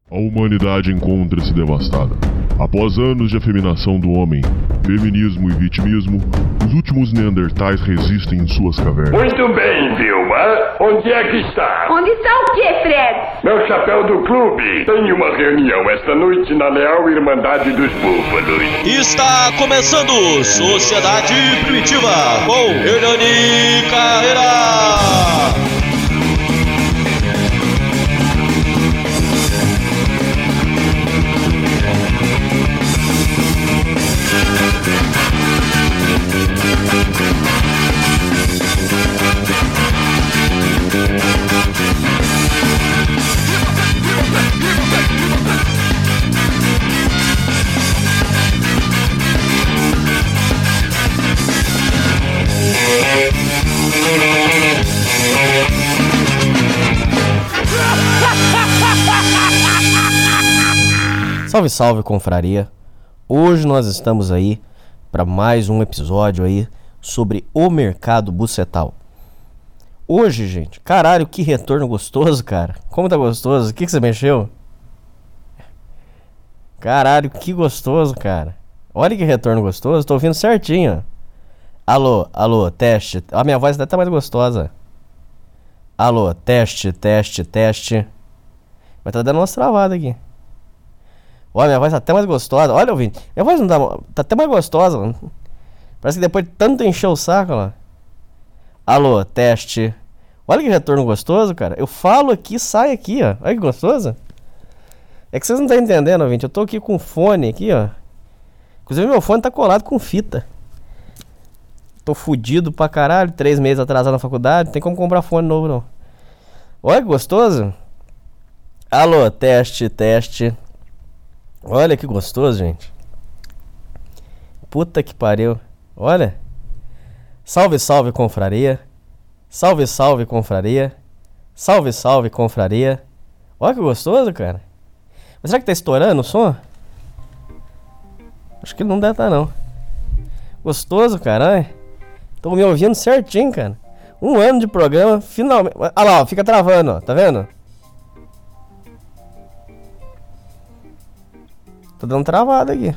A humanidade encontra-se devastada. Após anos de afeminação do homem, feminismo e vitimismo, os últimos neandertais resistem em suas cavernas. Muito bem, Vilma. Onde é que está? Onde está o quê, Fred? Meu chapéu do clube. Tem uma reunião esta noite na Leal Irmandade dos Búfalos. Está começando Sociedade Primitiva com Hernani Carreira. Salve, salve, confraria. Hoje nós estamos aí para mais um episódio aí sobre o mercado bucetal. Hoje, gente, caralho, que retorno gostoso, cara. Como tá gostoso? O que você mexeu? Caralho, que gostoso, cara. Olha que retorno gostoso, tô ouvindo certinho. Alô, alô, teste. A minha voz até tá mais gostosa. Alô, teste, teste, teste. Mas tá dando umas travadas aqui. Olha, minha voz tá até mais gostosa. Olha, ouvinte, minha voz não tá até mais gostosa, mano. Parece que depois de tanto encher o saco, ó. Alô, teste. Olha que retorno gostoso, cara. Eu falo aqui, sai aqui, ó. Olha que gostoso. É que vocês não estão entendendo, ouvinte. Eu tô aqui com fone aqui, ó. Inclusive meu fone tá colado com fita. Tô fudido pra caralho. 3 meses atrasado na faculdade. Não tem como comprar fone novo, não. Olha que gostoso. Alô, teste, teste. Olha que gostoso, gente. Puta que pariu. Olha. Salve, salve, confraria. Salve, salve, confraria. Salve, salve, confraria. Olha que gostoso, cara. Mas será que tá estourando o som? Acho que não deve estar, não. Gostoso, caralho. Tô me ouvindo certinho, cara. 1 ano de programa, finalmente. Olha lá, ó, fica travando, ó. Tá vendo? Tô dando travada aqui.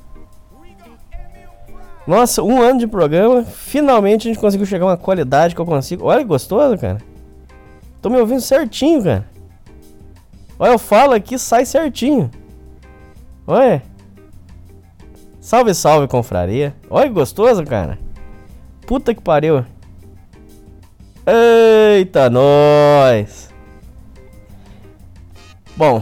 Nossa, 1 ano de programa. Finalmente a gente conseguiu chegar a uma qualidade que eu consigo. Olha que gostoso, cara. Tô me ouvindo certinho, cara. Olha, eu falo aqui, sai certinho. Olha. Salve, salve, confraria. Olha que gostoso, cara. Puta que pariu. Eita, nós. Bom,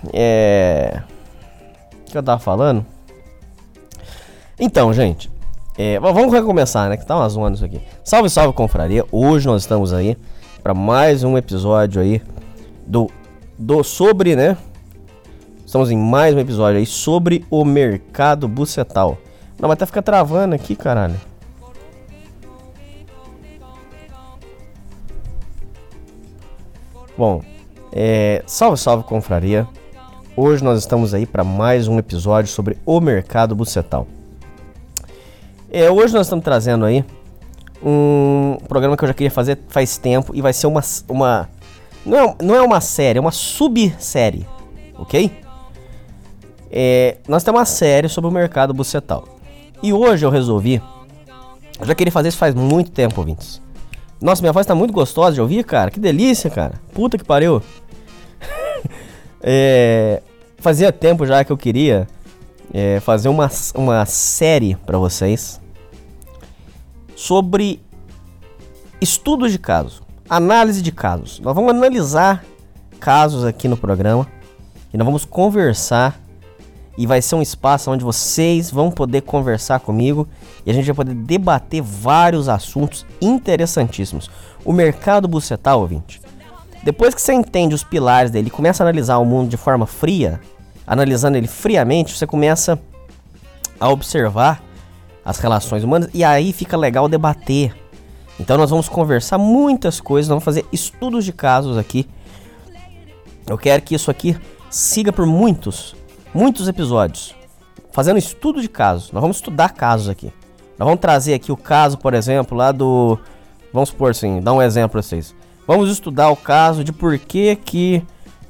que eu tava falando? Então, gente, vamos recomeçar, né? Que tá uma zona isso aqui. Salve, salve, confraria. Hoje nós estamos aí para mais um episódio aí sobre, né? Estamos em mais um episódio aí sobre o mercado bucetal. Não, mas até fica travando aqui, caralho. Bom, salve, salve, confraria. Hoje nós estamos aí para mais um episódio sobre o mercado bucetal. Hoje nós estamos trazendo aí um programa que eu já queria fazer faz tempo e vai ser uma não é uma série, é uma subsérie, ok? Nós temos uma série sobre o mercado bucetal. E hoje eu já queria fazer isso faz muito tempo, ouvintes. Nossa, minha voz tá muito gostosa de ouvir, cara. Que delícia, cara. Puta que pariu. Fazia tempo já que eu queria fazer uma série pra vocês sobre estudos de casos, análise de casos. Nós vamos analisar casos aqui no programa e nós vamos conversar, e vai ser um espaço onde vocês vão poder conversar comigo e a gente vai poder debater vários assuntos interessantíssimos. O mercado bucetal, ouvinte, depois que você entende os pilares dele e começa a analisar o mundo de forma fria, analisando ele friamente, você começa a observar as relações humanas e aí fica legal debater. Então nós vamos conversar muitas coisas, vamos fazer estudos de casos aqui. Eu quero que isso aqui siga por muitos episódios, fazendo estudo de casos. Nós vamos estudar casos aqui. Nós vamos trazer aqui o caso, por exemplo, lá do... Vamos supor assim, dar um exemplo pra vocês. Vamos estudar o caso de por que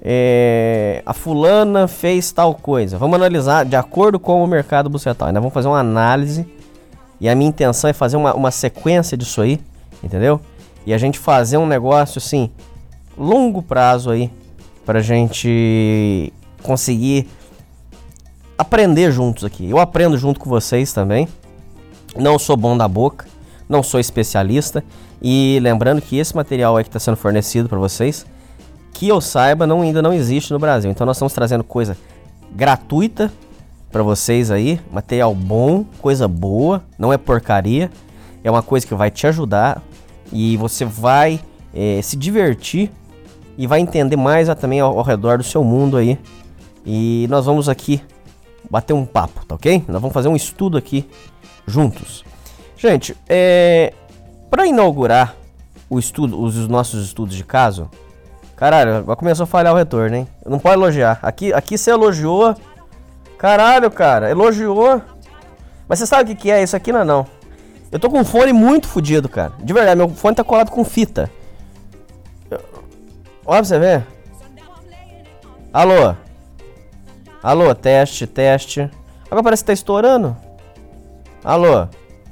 A fulana fez tal coisa. Vamos analisar de acordo com o mercado bucetal. Ainda vamos fazer uma análise. E a minha intenção é fazer uma sequência disso aí, entendeu? E a gente fazer um negócio assim, longo prazo aí, pra gente conseguir aprender juntos aqui. Eu aprendo junto com vocês também. Não sou bom da boca, não sou especialista. E lembrando que esse material aí que está sendo fornecido para vocês, que eu saiba, ainda não existe no Brasil. Então nós estamos trazendo coisa gratuita para vocês aí, material bom, coisa boa, não é porcaria. É uma coisa que vai te ajudar e você vai se divertir e vai entender mais também ao redor do seu mundo aí. E nós vamos aqui bater um papo, tá ok? Nós vamos fazer um estudo aqui juntos. Gente, para inaugurar os nossos estudos de caso, caralho, agora começou a falhar o retorno, hein? Não pode elogiar. Aqui você elogiou. Caralho, cara, elogiou. Mas você sabe o que é? Isso aqui não. Eu tô com um fone muito fodido, cara. De verdade, meu fone tá colado com fita. Olha pra você ver. Alô? Alô, teste. Agora parece que tá estourando. Alô?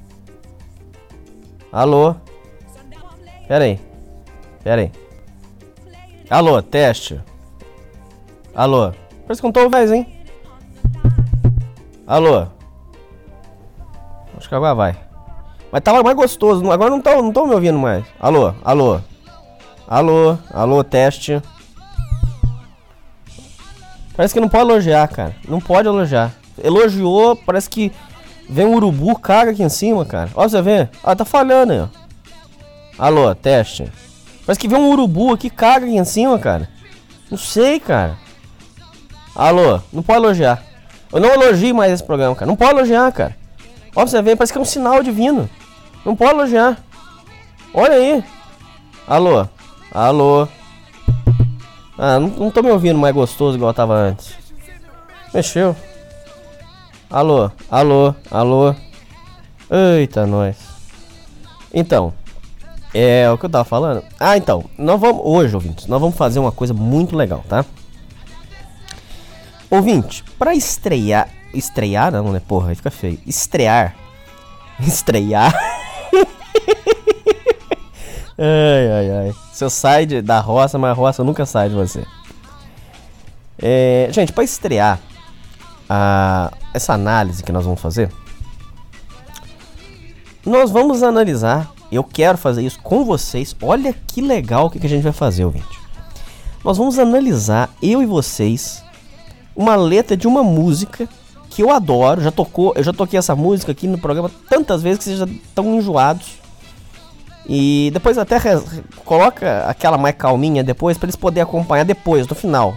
Pera aí. Alô, teste. Alô? Parece que não tô mais, hein? Alô? Acho que agora vai. Mas tava mais gostoso. Agora não tô me ouvindo mais. Alô? Alô, teste. Parece que não pode elogiar, cara. Não pode elogiar. Elogiou, parece que vem um urubu, caga aqui em cima, cara. Ó, você vê? Ah, tá falhando aí, ó. Alô, teste. Parece que vem um urubu aqui, caga aqui em cima, cara. Não sei, cara. Alô, não pode elogiar. Eu não elogio mais esse programa, cara. Não pode elogiar, cara. Ó, você vê, parece que é um sinal divino. Não pode elogiar. Olha aí. Alô. Ah, não tô me ouvindo mais gostoso igual eu tava antes. Mexeu. Alô. Eita, nós. Então, o que eu tava falando? Ah, então, hoje, ouvintes, nós vamos fazer uma coisa muito legal, tá? Ouvinte, pra estrear não, né, porra, aí fica feio. Estrear. Ai. Você sai da roça, mas a roça nunca sai de você. Gente, pra estrear essa análise que nós vamos fazer, nós vamos analisar. Eu quero fazer isso com vocês. Olha que legal o que a gente vai fazer, ouvinte. Nós vamos analisar, eu e vocês, uma letra de uma música que eu adoro. Eu já toquei essa música aqui no programa tantas vezes que vocês já estão enjoados. E depois até coloca aquela mais calminha depois para eles poderem acompanhar depois, no final.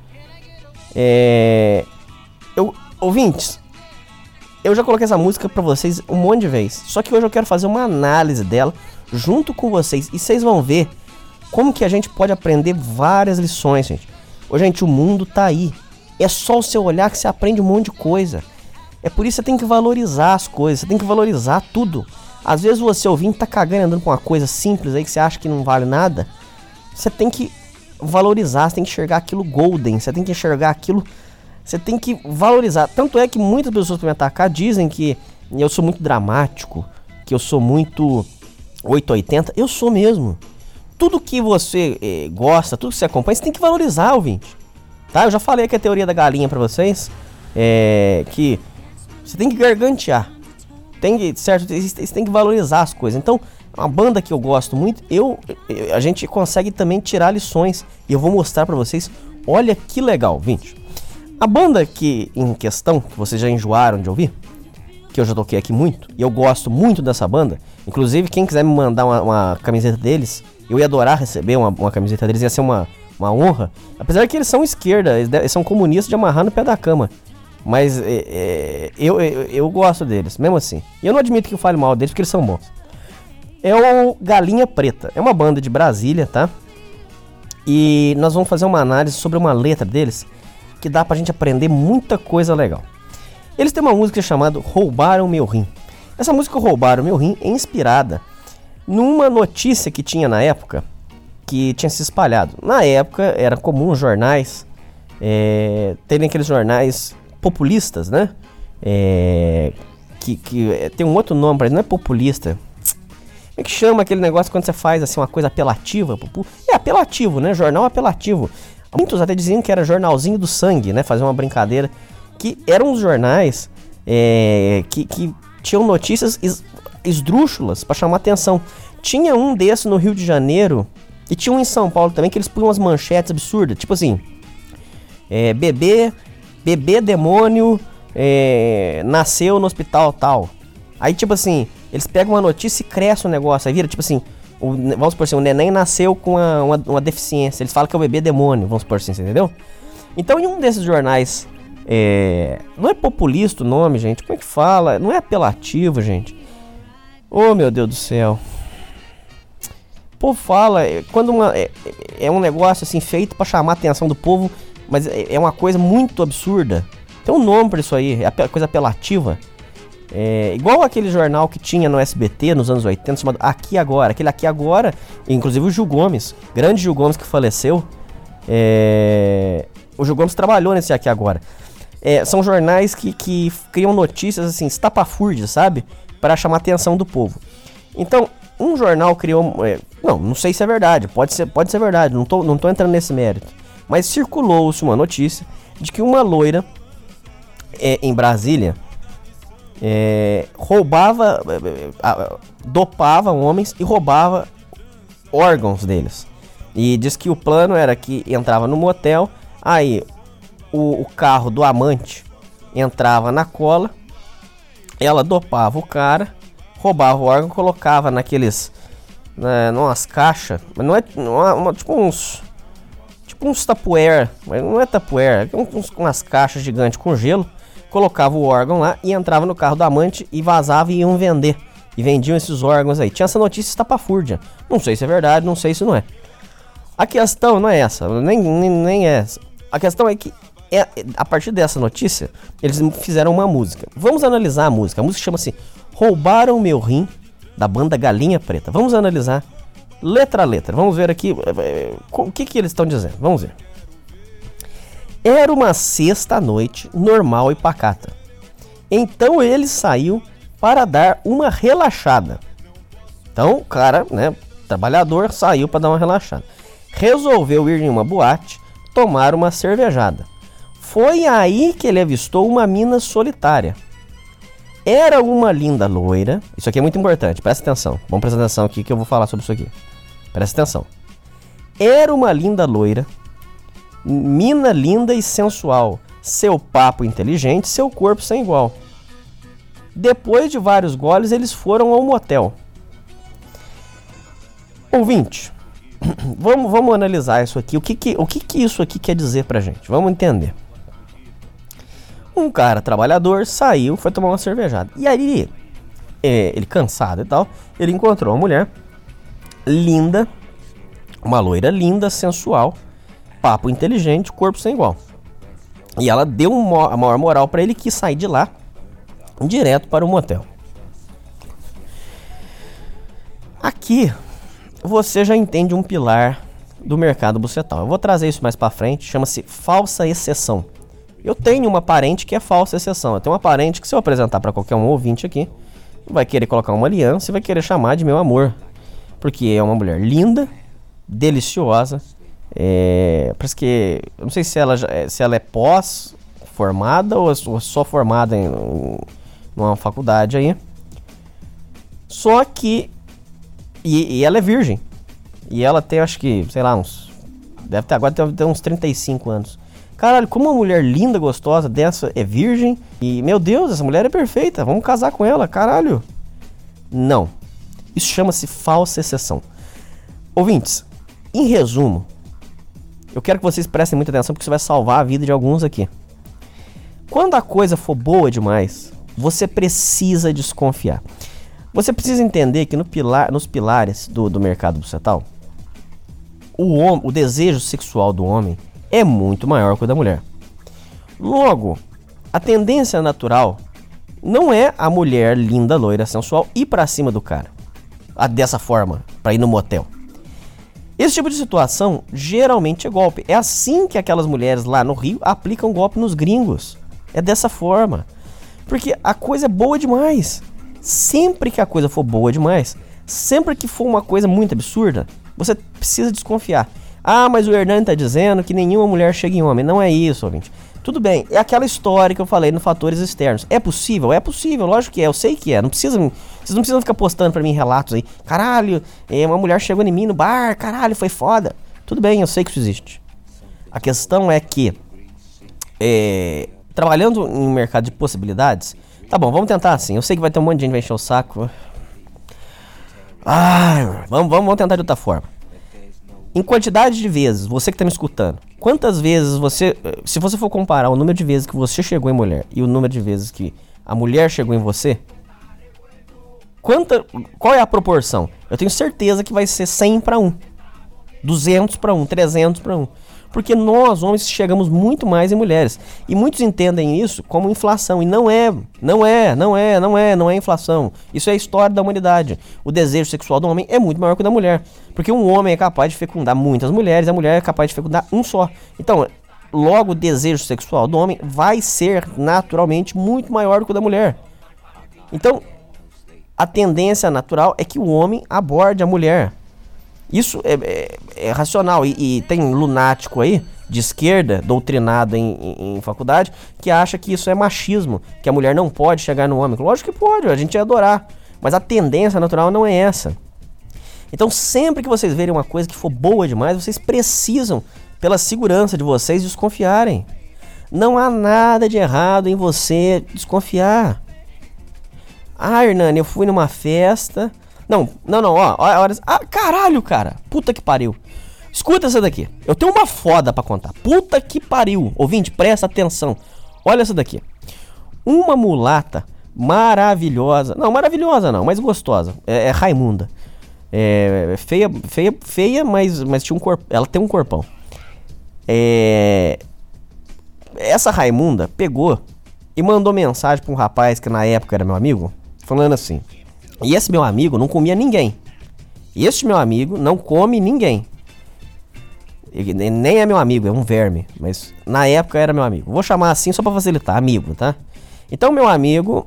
Ouvintes, eu já coloquei essa música pra vocês um monte de vezes. Só que hoje eu quero fazer uma análise dela junto com vocês. E vocês vão ver como que a gente pode aprender várias lições, gente. Gente, o mundo tá aí. É só o seu olhar que você aprende um monte de coisa. É por isso que você tem que valorizar as coisas. Você tem que valorizar tudo. Às vezes você ouvindo tá cagando andando com uma coisa simples aí que você acha que não vale nada. Você tem que valorizar, você tem que enxergar aquilo golden. Você tem que enxergar aquilo... Você tem que valorizar. Tanto é que muitas pessoas que me atacar dizem que eu sou muito dramático, que eu sou muito 880. Eu sou mesmo. Tudo que você gosta, tudo que você acompanha, você tem que valorizar, ouvinte. Tá? Eu já falei aqui a teoria da galinha pra vocês. Que você tem que gargantear. Certo? Você tem que valorizar as coisas. Então, uma banda que eu gosto muito, a gente consegue também tirar lições. E eu vou mostrar pra vocês. Olha que legal, ouvinte. A banda que em questão, que vocês já enjoaram de ouvir, que eu já toquei aqui muito, e eu gosto muito dessa banda, inclusive quem quiser me mandar uma camiseta deles, eu ia adorar receber uma camiseta deles, ia ser uma honra, apesar que eles são esquerda, eles são comunistas de amarrar no pé da cama, mas eu gosto deles, mesmo assim, e eu não admito que eu fale mal deles, porque eles são bons. É o Galinha Preta, é uma banda de Brasília, tá? E nós vamos fazer uma análise sobre uma letra deles, que dá pra gente aprender muita coisa legal. Eles têm uma música chamada Roubaram Meu Rim. Essa música Roubaram Meu Rim é inspirada numa notícia que tinha na época, que tinha se espalhado. Na época, era comum os jornais terem aqueles jornais populistas, né? Que tem um outro nome para ele, não é populista. Como é que chama aquele negócio quando você faz assim uma coisa apelativa? É apelativo, né? Jornal apelativo. Muitos até diziam que era jornalzinho do sangue, né? Fazer uma brincadeira. Que eram os jornais que tinham notícias esdrúxulas para chamar atenção. Tinha um desse no Rio de Janeiro e tinha um em São Paulo também que eles punham umas manchetes absurdas. Tipo assim, bebê demônio nasceu no hospital tal. Aí tipo assim, eles pegam uma notícia e crescem o negócio. Aí vira tipo assim, vamos supor assim, o neném nasceu com uma deficiência. Eles falam que é o bebê demônio, vamos supor assim, você entendeu? Então em um desses jornais, não é populista o nome, gente, como é que fala? Não é apelativo, gente. Oh, meu Deus do céu. O povo fala, quando é um negócio assim feito pra chamar a atenção do povo, mas é uma coisa muito absurda. Tem um nome pra isso aí, é coisa apelativa. Igual aquele jornal que tinha no SBT nos anos 80, chamado Aqui Agora. Aquele Aqui Agora, inclusive o Gil Gomes, grande Gil Gomes que faleceu. O Gil Gomes trabalhou nesse Aqui Agora. São jornais que criam notícias assim, estapafúrdias, sabe? Para chamar a atenção do povo. Então, um jornal criou... não sei se é verdade, pode ser verdade, não tô entrando nesse mérito. Mas circulou-se uma notícia de que uma loira em Brasília roubava, dopava homens e roubava órgãos deles. E diz que o plano era que entrava no motel, aí o carro do amante entrava na cola, ela dopava o cara, roubava o órgão, colocava naqueles, numas caixas, mas não é tipo uns tapuer, mas não é tapuer, umas caixas gigantes com gelo, colocava o órgão lá e entrava no carro do amante e vazava e iam vender. E vendiam esses órgãos aí. Tinha essa notícia estapafúrdia. Não sei se é verdade, não sei se não é. A questão não é essa, nem é essa. A questão é que a partir dessa notícia, eles fizeram uma música. Vamos analisar a música. A música chama-se Roubaram Meu Rim, da banda Galinha Preta. Vamos analisar letra a letra. Vamos ver aqui o que eles estão dizendo. Vamos ver. Era uma sexta-noite normal e pacata. Então ele saiu para dar uma relaxada. Então o cara, né, trabalhador, saiu para dar uma relaxada. Resolveu ir em uma boate, tomar uma cervejada. Foi aí que ele avistou uma mina solitária. Era uma linda loira. Isso aqui é muito importante, presta atenção. Vamos prestar atenção aqui que eu vou falar sobre isso aqui. Presta atenção. Era uma linda loira, mina linda e sensual, seu papo inteligente, seu corpo sem igual. Depois de vários goles, eles foram ao motel. Ouvinte, vamos analisar isso aqui. O que isso aqui quer dizer pra gente? Vamos entender. Um cara trabalhador saiu, foi tomar uma cervejada. E aí, ele cansado e tal, ele encontrou uma mulher linda, uma loira linda, sensual, papo inteligente, corpo sem igual. E ela deu a maior moral pra ele, que sair de lá direto para o motel. Aqui você já entende um pilar do mercado bucetal. Eu vou trazer isso mais pra frente, chama-se falsa exceção. Eu tenho uma parente que é falsa exceção. Eu tenho uma parente que, se eu apresentar pra qualquer um ouvinte aqui, vai querer colocar uma aliança e vai querer chamar de meu amor. Porque é uma mulher linda, deliciosa. Parece que... Eu não sei se ela é pós-formada ou só formada numa faculdade aí. Só que... E ela é virgem. E ela tem, acho que, sei lá, deve ter uns 35 anos. Caralho, como uma mulher linda, gostosa dessa é virgem. E, meu Deus, essa mulher é perfeita. Vamos casar com ela, caralho. Não. Isso chama-se falsa exceção. Ouvintes, em resumo, eu quero que vocês prestem muita atenção, porque isso vai salvar a vida de alguns aqui. Quando a coisa for boa demais, você precisa desconfiar. Você precisa entender que nos pilares do mercado bucetal, o desejo sexual do homem é muito maior que o da mulher. Logo, a tendência natural não é a mulher linda, loira, sensual ir pra cima do cara dessa forma, pra ir no motel. Esse tipo de situação geralmente é golpe. É assim que aquelas mulheres lá no Rio aplicam golpe nos gringos. É dessa forma. Porque a coisa é boa demais. Sempre que a coisa for boa demais, sempre que for uma coisa muito absurda, você precisa desconfiar. Ah, mas o Hernani tá dizendo que nenhuma mulher chega em homem. Não é isso, ouvinte. Tudo bem, é aquela história que eu falei nos fatores externos. É possível? É possível, lógico que é, eu sei que é. Vocês não precisam ficar postando pra mim relatos aí. Caralho, uma mulher chegou em mim no bar, caralho, foi foda. Tudo bem, eu sei que isso existe. A questão é que, trabalhando em um mercado de possibilidades, tá bom, vamos tentar assim. Eu sei que vai ter um monte de gente que vai encher o saco. Vamos tentar de outra forma. Em quantidade de vezes, você que tá me escutando, quantas vezes você, se você for comparar o número de vezes que você chegou em mulher e o número de vezes que a mulher chegou em você, qual é a proporção? Eu tenho certeza que vai ser 100 para 1, 200 para 1, 300 para 1. Porque nós, homens, chegamos muito mais em mulheres. E muitos entendem isso como inflação. E não é inflação. Isso é a história da humanidade. O desejo sexual do homem é muito maior que o da mulher. Porque um homem é capaz de fecundar muitas mulheres, a mulher é capaz de fecundar um só. Então, logo o desejo sexual do homem vai ser naturalmente muito maior do que o da mulher. Então, a tendência natural é que o homem aborde a mulher. Isso é racional e tem lunático aí, de esquerda, doutrinado em faculdade, que acha que isso é machismo, que a mulher não pode chegar no homem. Lógico que pode, a gente ia adorar, mas a tendência natural não é essa. Então sempre que vocês verem uma coisa que for boa demais, vocês precisam, pela segurança de vocês, desconfiarem. Não há nada de errado em você desconfiar. Ah, Hernani, eu fui numa festa... Não, olha. Ah, caralho, cara. Puta que pariu. Escuta essa daqui. Eu tenho uma foda pra contar. Puta que pariu. Ouvinte, presta atenção. Olha essa daqui. Uma mulata maravilhosa. Não, maravilhosa não, mas gostosa. É Raimunda. Feia, mas tinha um corpo. Ela tem um corpão. Essa Raimunda pegou e mandou mensagem pra um rapaz que na época era meu amigo, falando assim... E esse meu amigo não comia ninguém. Este meu amigo não come ninguém. Ele nem é meu amigo, é um verme. Mas na época era meu amigo. Vou chamar assim só pra facilitar, amigo, tá? Então meu amigo,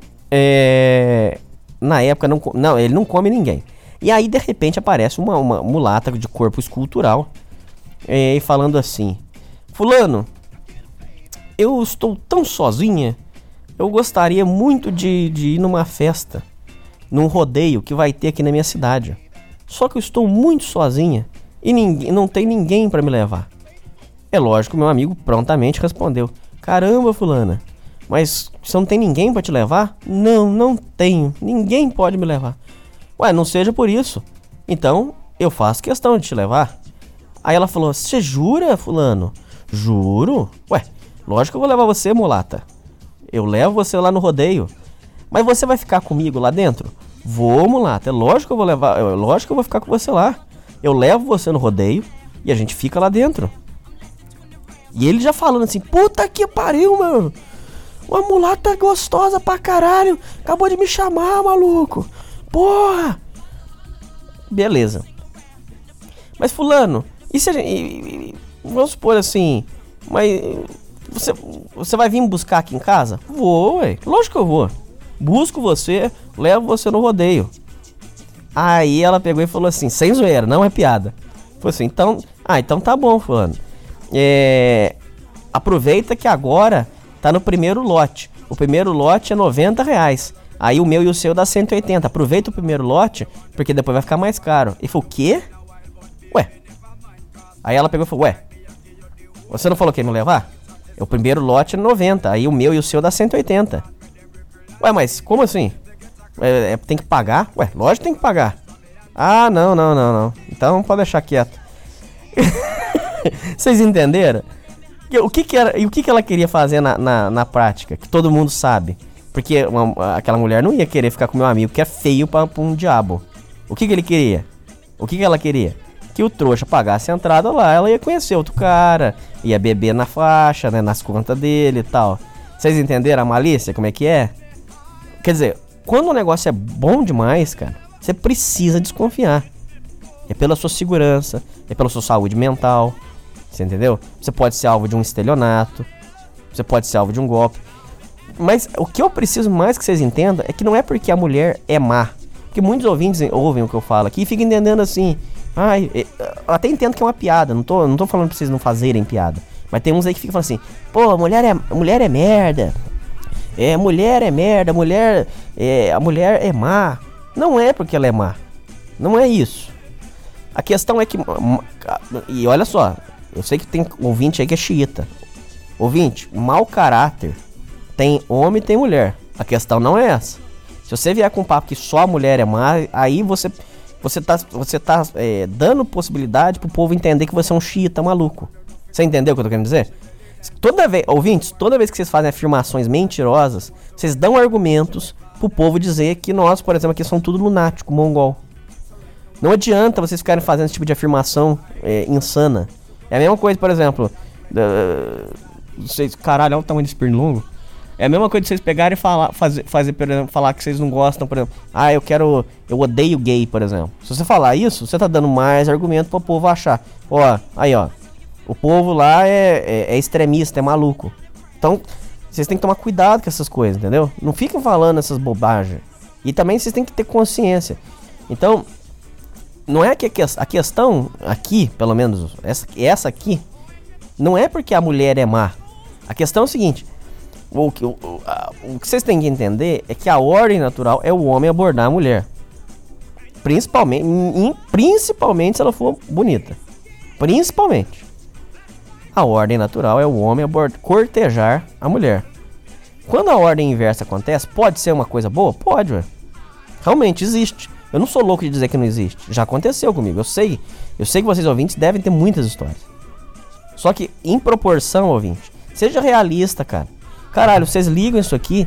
na época, ele não come ninguém. E aí de repente aparece uma mulata de corpo escultural. Falando assim: Fulano, eu estou tão sozinha. Eu gostaria muito de ir numa festa, num rodeio que vai ter aqui na minha cidade. Só que eu estou muito sozinha e não tem ninguém para me levar. É lógico, meu amigo prontamente respondeu: Caramba, fulana, mas você não tem ninguém para te levar? Não tenho, ninguém pode me levar. Ué, não seja por isso. Então eu faço questão de te levar. Aí ela falou: Você jura, fulano? Juro? Ué, lógico que eu vou levar você, mulata. Eu levo você lá no rodeio. Mas você vai ficar comigo lá dentro? Vou, mulata. É lógico que eu vou levar. Lógico que eu vou ficar com você lá. Eu levo você no rodeio e a gente fica lá dentro. E ele já falando assim: Puta que pariu, mano. Uma mulata gostosa pra caralho. Acabou de me chamar, maluco. Porra. Beleza. Mas fulano, e se a gente... Vamos supor assim... Mas... Você vai vir me buscar aqui em casa? Vou, ué. Lógico que eu vou. Busco você, levo você no rodeio. Aí ela pegou e falou assim, sem zoeira, não é piada. Falou assim, então tá bom, fulano. Aproveita que agora tá no primeiro lote. O primeiro lote é R$90. Aí o meu e o seu dá 180. Aproveita o primeiro lote, porque depois vai ficar mais caro. Ele falou, o quê? Ué. Aí ela pegou e falou, ué, você não falou que ia me levar? O primeiro lote é 90, aí o meu e o seu dá 180. Ué, mas como assim? Tem que pagar? Ué, lógico que tem que pagar. Ah, não. Então pode deixar quieto. Vocês entenderam? O que ela queria fazer na prática? Que todo mundo sabe. Porque aquela mulher não ia querer ficar com meu amigo, que é feio pra um diabo. O que ele queria? O que ela queria? Que o trouxa pagasse a entrada lá, ela ia conhecer outro cara, ia beber na faixa, né, nas contas dele e tal. Vocês entenderam a malícia, como é que é? Quer dizer, quando o negócio é bom demais, cara, você precisa desconfiar. É pela sua segurança, é pela sua saúde mental. Você entendeu? Você pode ser alvo de um estelionato, você pode ser alvo de um golpe. Mas o que eu preciso mais que vocês entendam é que não é porque a mulher é má. Porque muitos ouvintes ouvem o que eu falo aqui e ficam entendendo assim. Eu até entendo que é uma piada, não tô falando pra vocês não fazerem piada. Mas tem uns aí que ficam falando assim, pô, mulher é merda. Mulher é merda, a mulher é má. Não é porque ela é má. Não é isso. A questão é que... E olha só, eu sei que tem ouvinte aí que é xiita. Ouvinte, mau caráter tem homem e tem mulher. A questão não é essa. Se você vier com um papo que só a mulher é má, aí você tá dando possibilidade pro povo entender que você é um xiita maluco. Você entendeu o que eu tô querendo dizer? Ouvintes, toda vez que vocês fazem afirmações mentirosas, vocês dão argumentos pro povo dizer que nós, por exemplo, aqui somos tudo lunático, mongol. Não adianta vocês ficarem fazendo esse tipo de afirmação insana. É a mesma coisa, por exemplo, caralho, olha o tamanho desse pernilongo. É a mesma coisa de vocês pegarem e por exemplo, falar que vocês não gostam, por exemplo, eu odeio gay, por exemplo. Se você falar isso, você tá dando mais argumento pro povo achar. O povo lá é extremista, é maluco. Então, vocês têm que tomar cuidado com essas coisas, entendeu? Não fiquem falando essas bobagens. E também vocês têm que ter consciência. Então, não é que a questão aqui, pelo menos essa aqui, não é porque a mulher é má. A questão é o seguinte, o que vocês têm que entender é que a ordem natural é o homem abordar a mulher. Principalmente se ela for bonita. Principalmente. A ordem natural é o homem cortejar a mulher. Quando a ordem inversa acontece, pode ser uma coisa boa? Pode, ué. Realmente existe. Eu não sou louco de dizer que não existe. Já aconteceu comigo. Eu sei que vocês ouvintes devem ter muitas histórias. Só que em proporção, ouvinte, seja realista, cara. Caralho, vocês ligam isso aqui,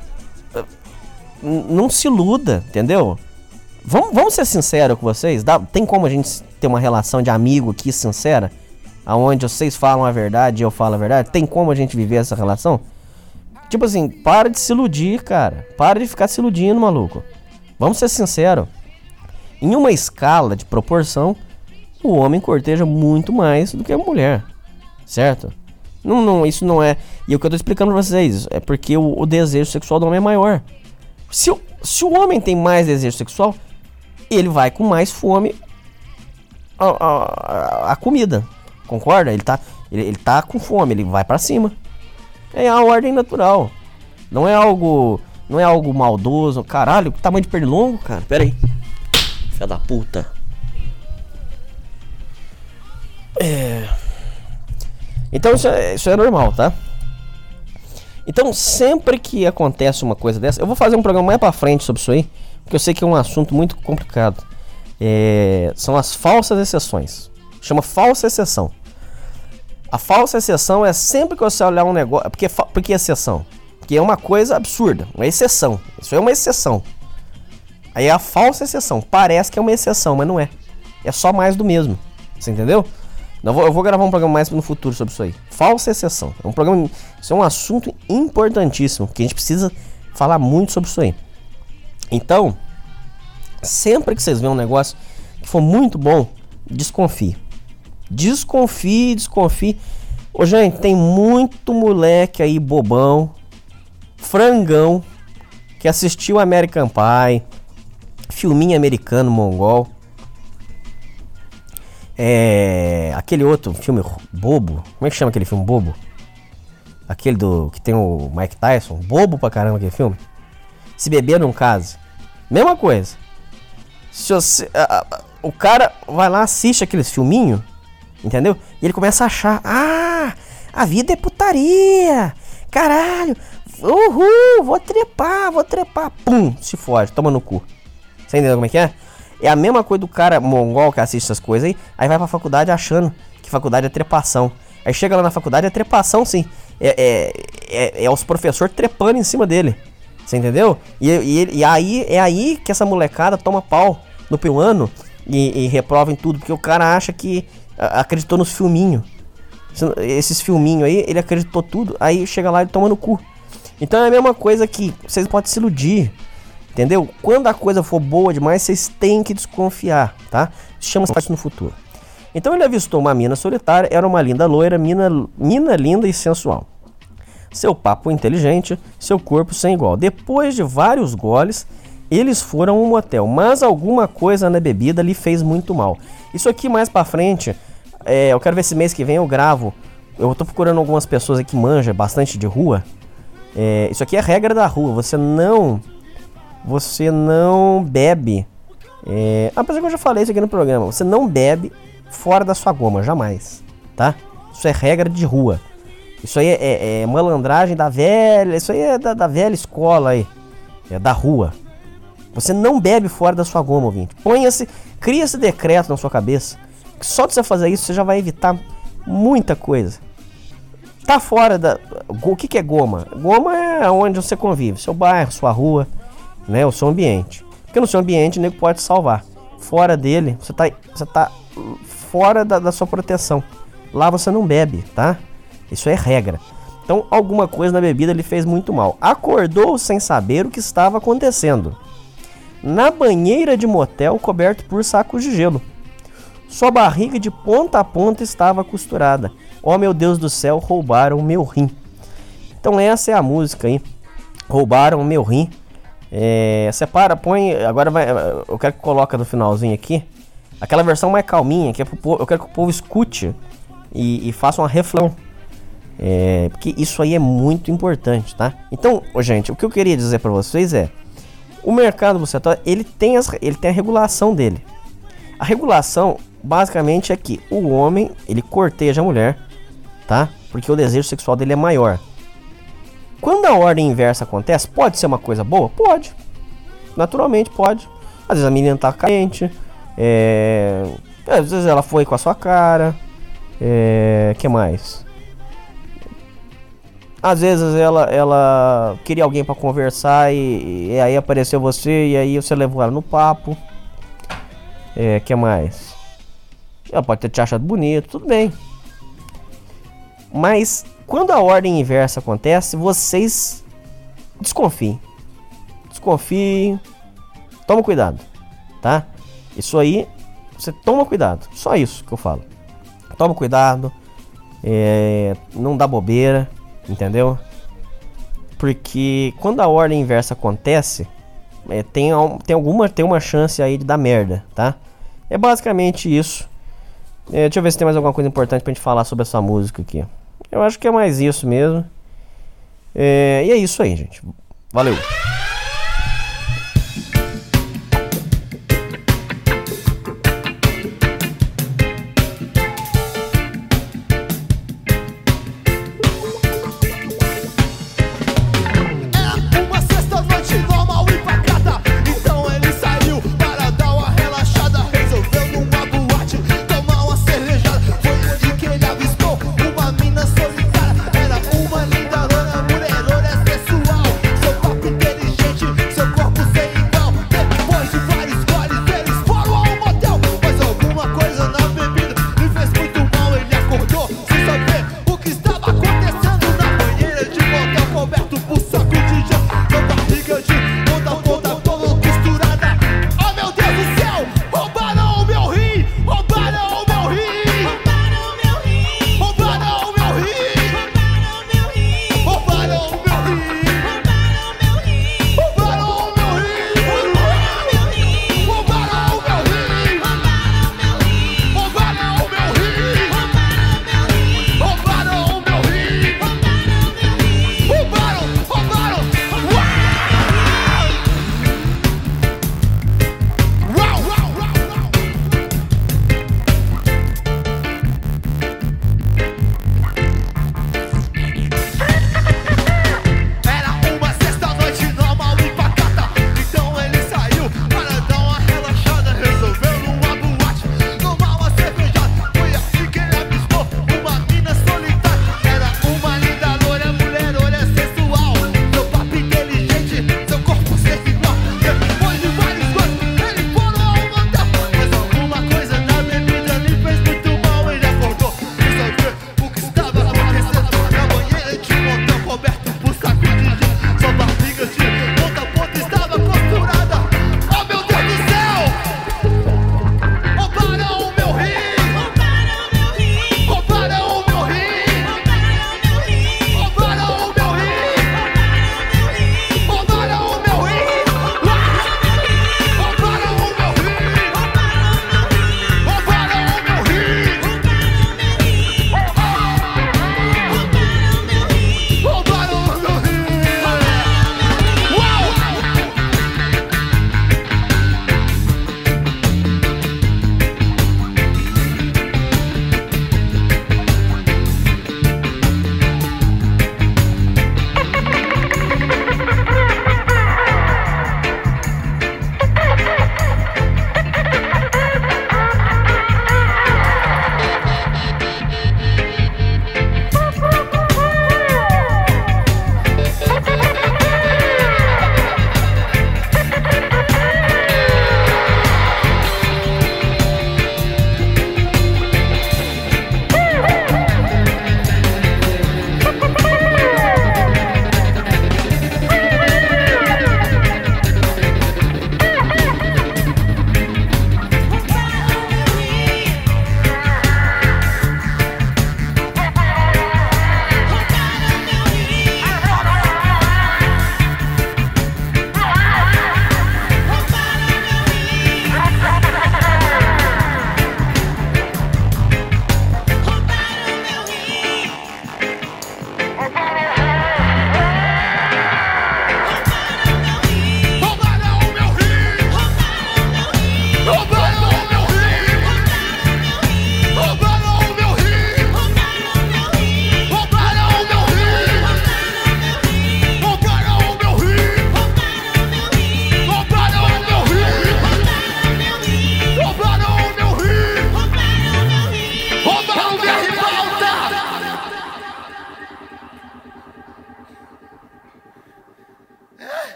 não se iluda, entendeu? Vamos ser sinceros com vocês. Tem como a gente ter uma relação de amigo aqui sincera? Aonde vocês falam a verdade e eu falo a verdade? Tem como a gente viver essa relação? Tipo assim, para de se iludir, cara. Para de ficar se iludindo, maluco. Vamos ser sinceros. Em uma escala de proporção, o homem corteja muito mais do que a mulher. Certo? Isso não é... E o que eu tô explicando pra vocês é porque o desejo sexual do homem é maior. Se o homem tem mais desejo sexual, ele vai com mais fome a comida. Concorda? Ele tá com fome, ele vai pra cima. É a ordem natural. Não é algo maldoso. Caralho, que tamanho de pernilongo, cara. Pera aí. Filha da puta. Então isso é normal, tá? Então sempre que acontece uma coisa dessa, eu vou fazer um programa mais pra frente sobre isso aí, porque eu sei que é um assunto muito complicado. São as falsas exceções. Chama falsa exceção. A falsa exceção é sempre que você olhar um negócio... Por que exceção? Porque é uma coisa absurda, uma exceção. Isso é uma exceção. Aí é a falsa exceção. Parece que é uma exceção, mas não é. É só mais do mesmo. Você entendeu? Eu vou gravar um programa mais no futuro sobre isso aí. Falsa exceção. Isso é um assunto importantíssimo, que a gente precisa falar muito sobre isso aí. Então, sempre que vocês verem um negócio que for muito bom, desconfie. Desconfie. Ô, gente, tem muito moleque aí bobão, frangão, que assistiu American Pie, filminho americano mongol, aquele outro filme bobo, como é que chama aquele filme bobo? Aquele que tem o Mike Tyson, bobo pra caramba aquele filme. Se beber não case, mesma coisa. Se você, o cara vai lá, assiste aqueles filminhos, entendeu? E ele começa a achar, a vida é putaria, caralho, uhul, vou trepar, pum, se foge, toma no cu. Você entendeu como é que é? É a mesma coisa do cara mongol que assiste essas coisas aí vai pra faculdade achando que faculdade é trepação. Aí chega lá na faculdade, é trepação sim, é os professores trepando em cima dele, você entendeu? E aí que essa molecada toma pau no primeiro ano e reprova em tudo, porque o cara acha que acreditou nos filminhos. Esses filminhos aí, ele acreditou tudo, aí chega lá e toma no cu. Então é a mesma coisa que vocês podem se iludir. Entendeu? Quando a coisa for boa demais, vocês têm que desconfiar, tá? Chama-se isso no futuro. Então ele avistou uma mina solitária, era uma linda loira, mina linda e sensual. Seu papo inteligente, seu corpo sem igual. Depois de vários goles, eles foram a um motel, mas alguma coisa na bebida lhe fez muito mal. Isso aqui mais pra frente, eu quero ver esse mês que vem eu gravo. Eu tô procurando algumas pessoas aqui que manjam bastante de rua. Isso aqui é regra da rua, você não bebe, apesar que eu já falei isso aqui no programa, você não bebe fora da sua goma, jamais, tá? Isso é regra de rua. Isso aí é malandragem da velha, isso aí é da velha escola aí, da rua. Você não bebe fora da sua goma, ouvinte. Cria esse decreto na sua cabeça, que só de você fazer isso, você já vai evitar muita coisa. Tá fora da... O que é goma? Goma é onde você convive, seu bairro, sua rua, né, o seu ambiente. Porque no seu ambiente o nego pode te salvar. Fora dele, você tá fora da sua proteção. Lá você não bebe, tá? Isso é regra. Então alguma coisa na bebida lhe fez muito mal. Acordou sem saber o que estava acontecendo. Na banheira de motel coberto por sacos de gelo. Sua barriga de ponta a ponta estava costurada. Oh meu Deus do céu, roubaram meu rim. Então essa é a música aí. Roubaram meu rim. Separa, põe. Agora eu quero que coloque no finalzinho aqui aquela versão mais calminha, que eu quero que o povo escute e faça uma reflexão. Porque isso aí é muito importante, tá? Então, gente, o que eu queria dizer pra vocês é: o mercado bucetório, ele tem a regulação dele. A regulação, basicamente, é que o homem, ele corteja a mulher, tá? Porque o desejo sexual dele é maior. Quando a ordem inversa acontece, pode ser uma coisa boa? Pode. Naturalmente pode. Às vezes a menina tá carente. Às vezes ela foi com a sua cara. Que mais? Às vezes ela queria alguém pra conversar e aí apareceu você e aí você levou ela no papo. Que mais? Ela pode ter te achado bonito, tudo bem. Mas quando a ordem inversa acontece, vocês desconfiem. Toma cuidado, tá? Isso aí, você toma cuidado. Só isso que eu falo. Toma cuidado. Não dá bobeira, entendeu? Porque quando a ordem inversa acontece, tem uma chance aí de dar merda, tá? É basicamente isso. Deixa eu ver se tem mais alguma coisa importante pra gente falar sobre essa música aqui. Eu acho que é mais isso mesmo. E é isso aí, gente. Valeu! Solitária, era uma linda, loira, mulherona, sensual. Seu papo inteligente.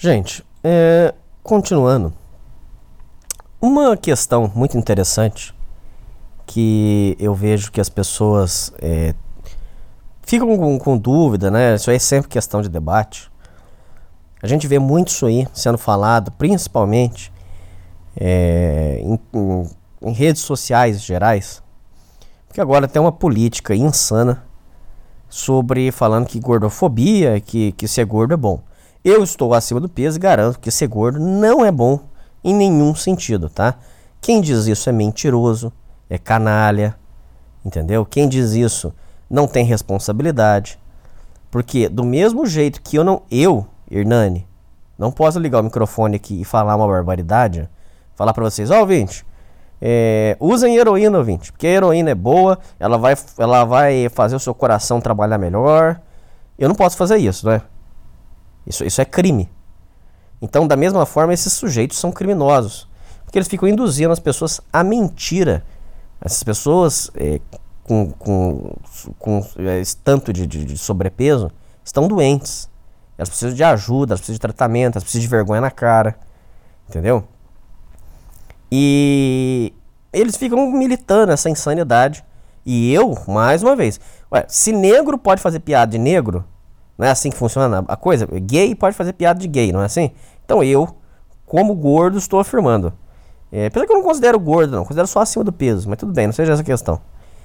Gente, continuando. Uma questão muito interessante que eu vejo que as pessoas ficam com dúvida, né? Isso aí é sempre questão de debate. A gente vê muito isso aí sendo falado, principalmente em redes sociais gerais, porque agora tem uma política insana sobre falando que gordofobia, que ser gordo é bom. Eu estou acima do peso e garanto que ser gordo não é bom em nenhum sentido, tá? Quem diz isso é mentiroso, é canalha, entendeu? Quem diz isso não tem responsabilidade, porque do mesmo jeito que eu, Hernani, não posso ligar o microfone aqui e falar uma barbaridade, falar pra vocês, ouvinte, usem heroína, ouvinte, porque a heroína é boa, ela vai fazer o seu coração trabalhar melhor. Eu não posso fazer isso, né? Isso é crime. Então, da mesma forma, esses sujeitos são criminosos, porque eles ficam induzindo as pessoas à mentira. Essas pessoas com esse tanto de sobrepeso estão doentes. Elas precisam de ajuda, elas precisam de tratamento, elas precisam de vergonha na cara, entendeu? E eles ficam militando essa insanidade. E eu, mais uma vez, se negro pode fazer piada de negro, não é assim que funciona a coisa? Gay pode fazer piada de gay, não é assim? Então eu, como gordo, estou afirmando. Apesar que eu não considero gordo, não, considero só acima do peso, mas tudo bem, não seja essa a questão.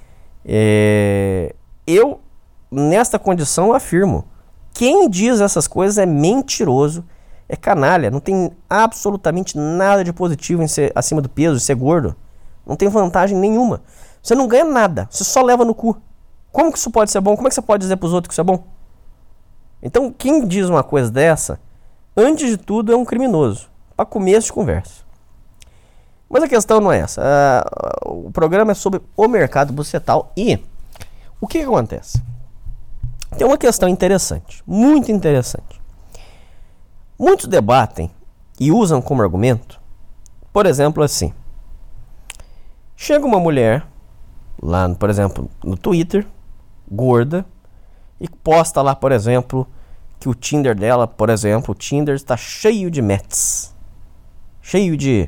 Eu, nesta condição, afirmo: quem diz essas coisas é mentiroso, é canalha, não tem absolutamente nada de positivo em ser acima do peso, em ser gordo. Não tem vantagem nenhuma. Você não ganha nada, você só leva no cu. Como que isso pode ser bom? Como é que você pode dizer pros outros que isso é bom? Então, quem diz uma coisa dessa, antes de tudo, é um criminoso. Para começo de conversa. Mas a questão não é essa. O programa é sobre o mercado bucetal. E o que acontece? Tem uma questão interessante, muito interessante. Muitos debatem e usam como argumento, por exemplo, assim. Chega uma mulher, lá, por exemplo, no Twitter, gorda, e posta lá, por exemplo, que o Tinder dela, por exemplo, o Tinder está cheio de matches. Cheio de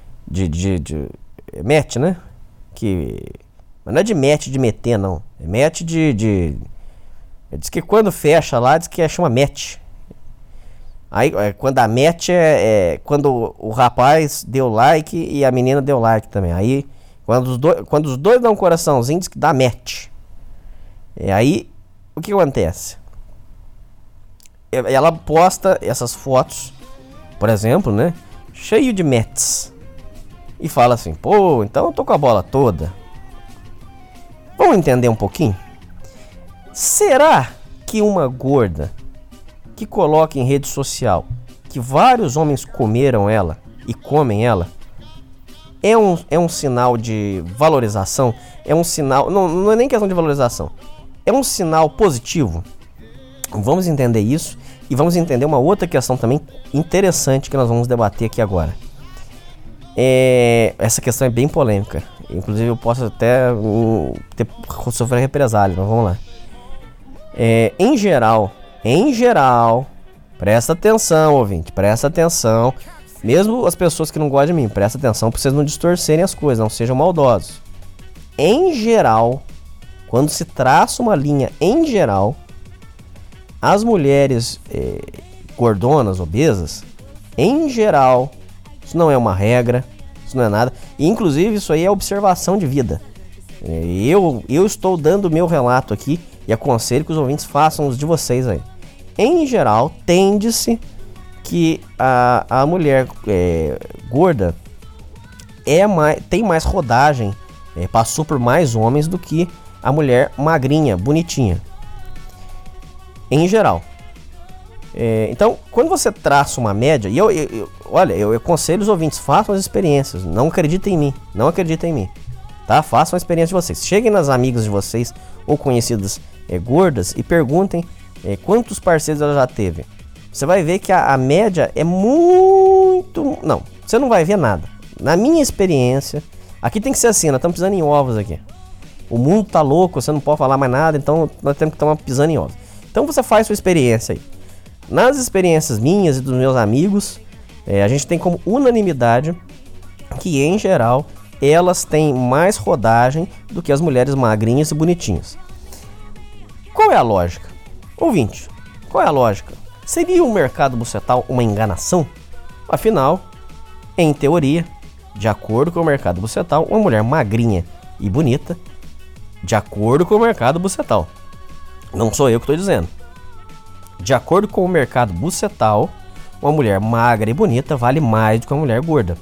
match, né? Mas não é de match de meter, não. É match diz que quando fecha lá, diz que chama match. Aí, quando a match quando o rapaz deu like e a menina deu like também. Aí, quando os dois dão um coraçãozinho, diz que dá match. Aí, o que acontece? Ela posta essas fotos, por exemplo, né? Cheio de matches. E fala assim, pô, então eu tô com a bola toda. Vamos entender um pouquinho? Será que uma gorda que coloca em rede social que vários homens comeram ela e comem ela é um sinal de valorização? É um sinal, não é nem questão de valorização, é um sinal positivo? Vamos entender isso e vamos entender uma outra questão também interessante que nós vamos debater aqui agora. Essa questão é bem polêmica, inclusive eu posso até sofrer represália, mas vamos lá. Em geral, presta atenção, ouvinte, presta atenção. Mesmo as pessoas que não gostam de mim, presta atenção pra vocês não distorcerem as coisas, não sejam maldosos. Em geral, quando se traça uma linha em geral, as mulheres gordonas, obesas, em geral, isso não é uma regra, isso não é nada. E, inclusive, isso aí é observação de vida. Eu estou dando o meu relato aqui e aconselho que os ouvintes façam os de vocês aí. Em geral, tende-se que a mulher gorda tem mais rodagem, passou por mais homens do que a mulher magrinha, bonitinha. Em geral. Então, quando você traça uma média, e eu aconselho os ouvintes, façam as experiências, não acreditem em mim, tá? Façam a experiência de vocês, cheguem nas amigas de vocês ou conhecidas gordas e perguntem quantos parceiros ela já teve. Você vai ver que a média é muito... Não, você não vai ver nada. Na minha experiência, aqui tem que ser assim, nós estamos pisando em ovos aqui. O mundo tá louco, você não pode falar mais nada, então nós temos que estar pisando em ovos. Então você faz sua experiência aí. nas experiências minhas e dos meus amigos, a gente tem como unanimidade que, em geral, elas têm mais rodagem do que as mulheres magrinhas e bonitinhas. Qual é a lógica? Ouvinte, qual é a lógica? Seria o mercado bucetal uma enganação? Afinal, em teoria, de acordo com o mercado bucetal, uma mulher magrinha e bonita, de acordo com o mercado bucetal, não sou eu que estou dizendo, de acordo com o mercado bucetal, uma mulher magra e bonita vale mais do que uma mulher gorda.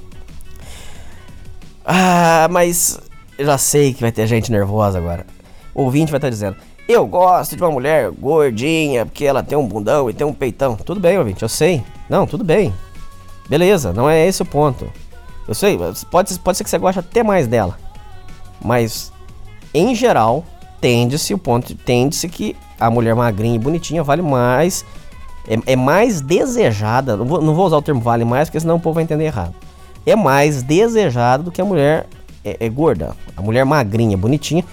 Ah, mas eu já sei que vai ter gente nervosa agora. O ouvinte vai estar dizendo: eu gosto de uma mulher gordinha porque ela tem um bundão e tem um peitão. Tudo bem, ouvinte, eu sei. Não, tudo bem. Beleza, não é esse o ponto. Eu sei, pode ser que você goste até mais dela. Mas, em geral, tende-se que a mulher magrinha e bonitinha vale mais. É mais desejada. Não vou usar o termo vale mais, porque senão o povo vai entender errado. É mais desejada do que a mulher gorda. A mulher magrinha, bonitinha,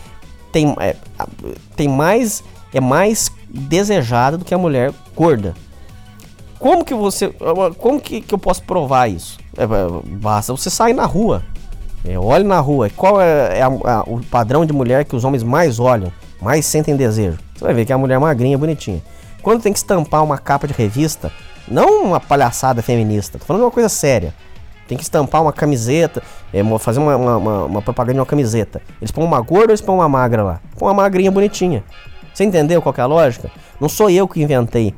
é mais desejada do que a mulher gorda. Como que eu posso provar isso? Basta você sair na rua. Olhe na rua. Qual é o padrão de mulher que os homens mais olham, mais sentem desejo? Você vai ver que é a mulher magrinha, bonitinha. Quando tem que estampar uma capa de revista, não uma palhaçada feminista, tô falando de uma coisa séria. Tem que estampar uma camiseta, fazer uma propaganda de uma camiseta. Eles põem uma gorda ou eles põem uma magra lá? Põe uma magrinha bonitinha. Você entendeu qual que é a lógica? Não sou eu que inventei.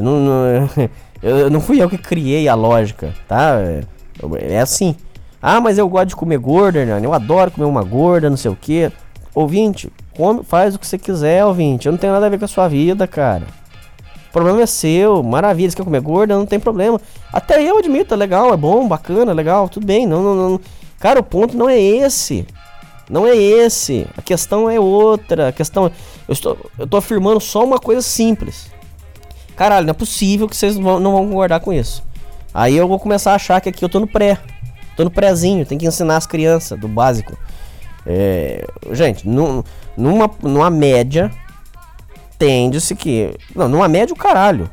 Não fui eu que criei a lógica, tá? É assim. Ah, mas eu gosto de comer gorda, Hernani. Eu adoro comer uma gorda, não sei o que. Ouvinte, faz o que você quiser, ouvinte. Eu não tenho nada a ver com a sua vida, cara. O problema é seu, maravilha, você quer comer gorda, não tem problema. Até eu admito, é legal, é bom, bacana, legal, tudo bem. Não. Cara, o ponto não é esse. Não é esse. A questão é outra. A questão. Eu tô afirmando só uma coisa simples. Caralho, não é possível que vocês não vão concordar com isso. Aí eu vou começar a achar que aqui eu tô no pré. Tô no prézinho, tem que ensinar as crianças do básico. Gente, numa média, tende-se que... Não, numa média o caralho.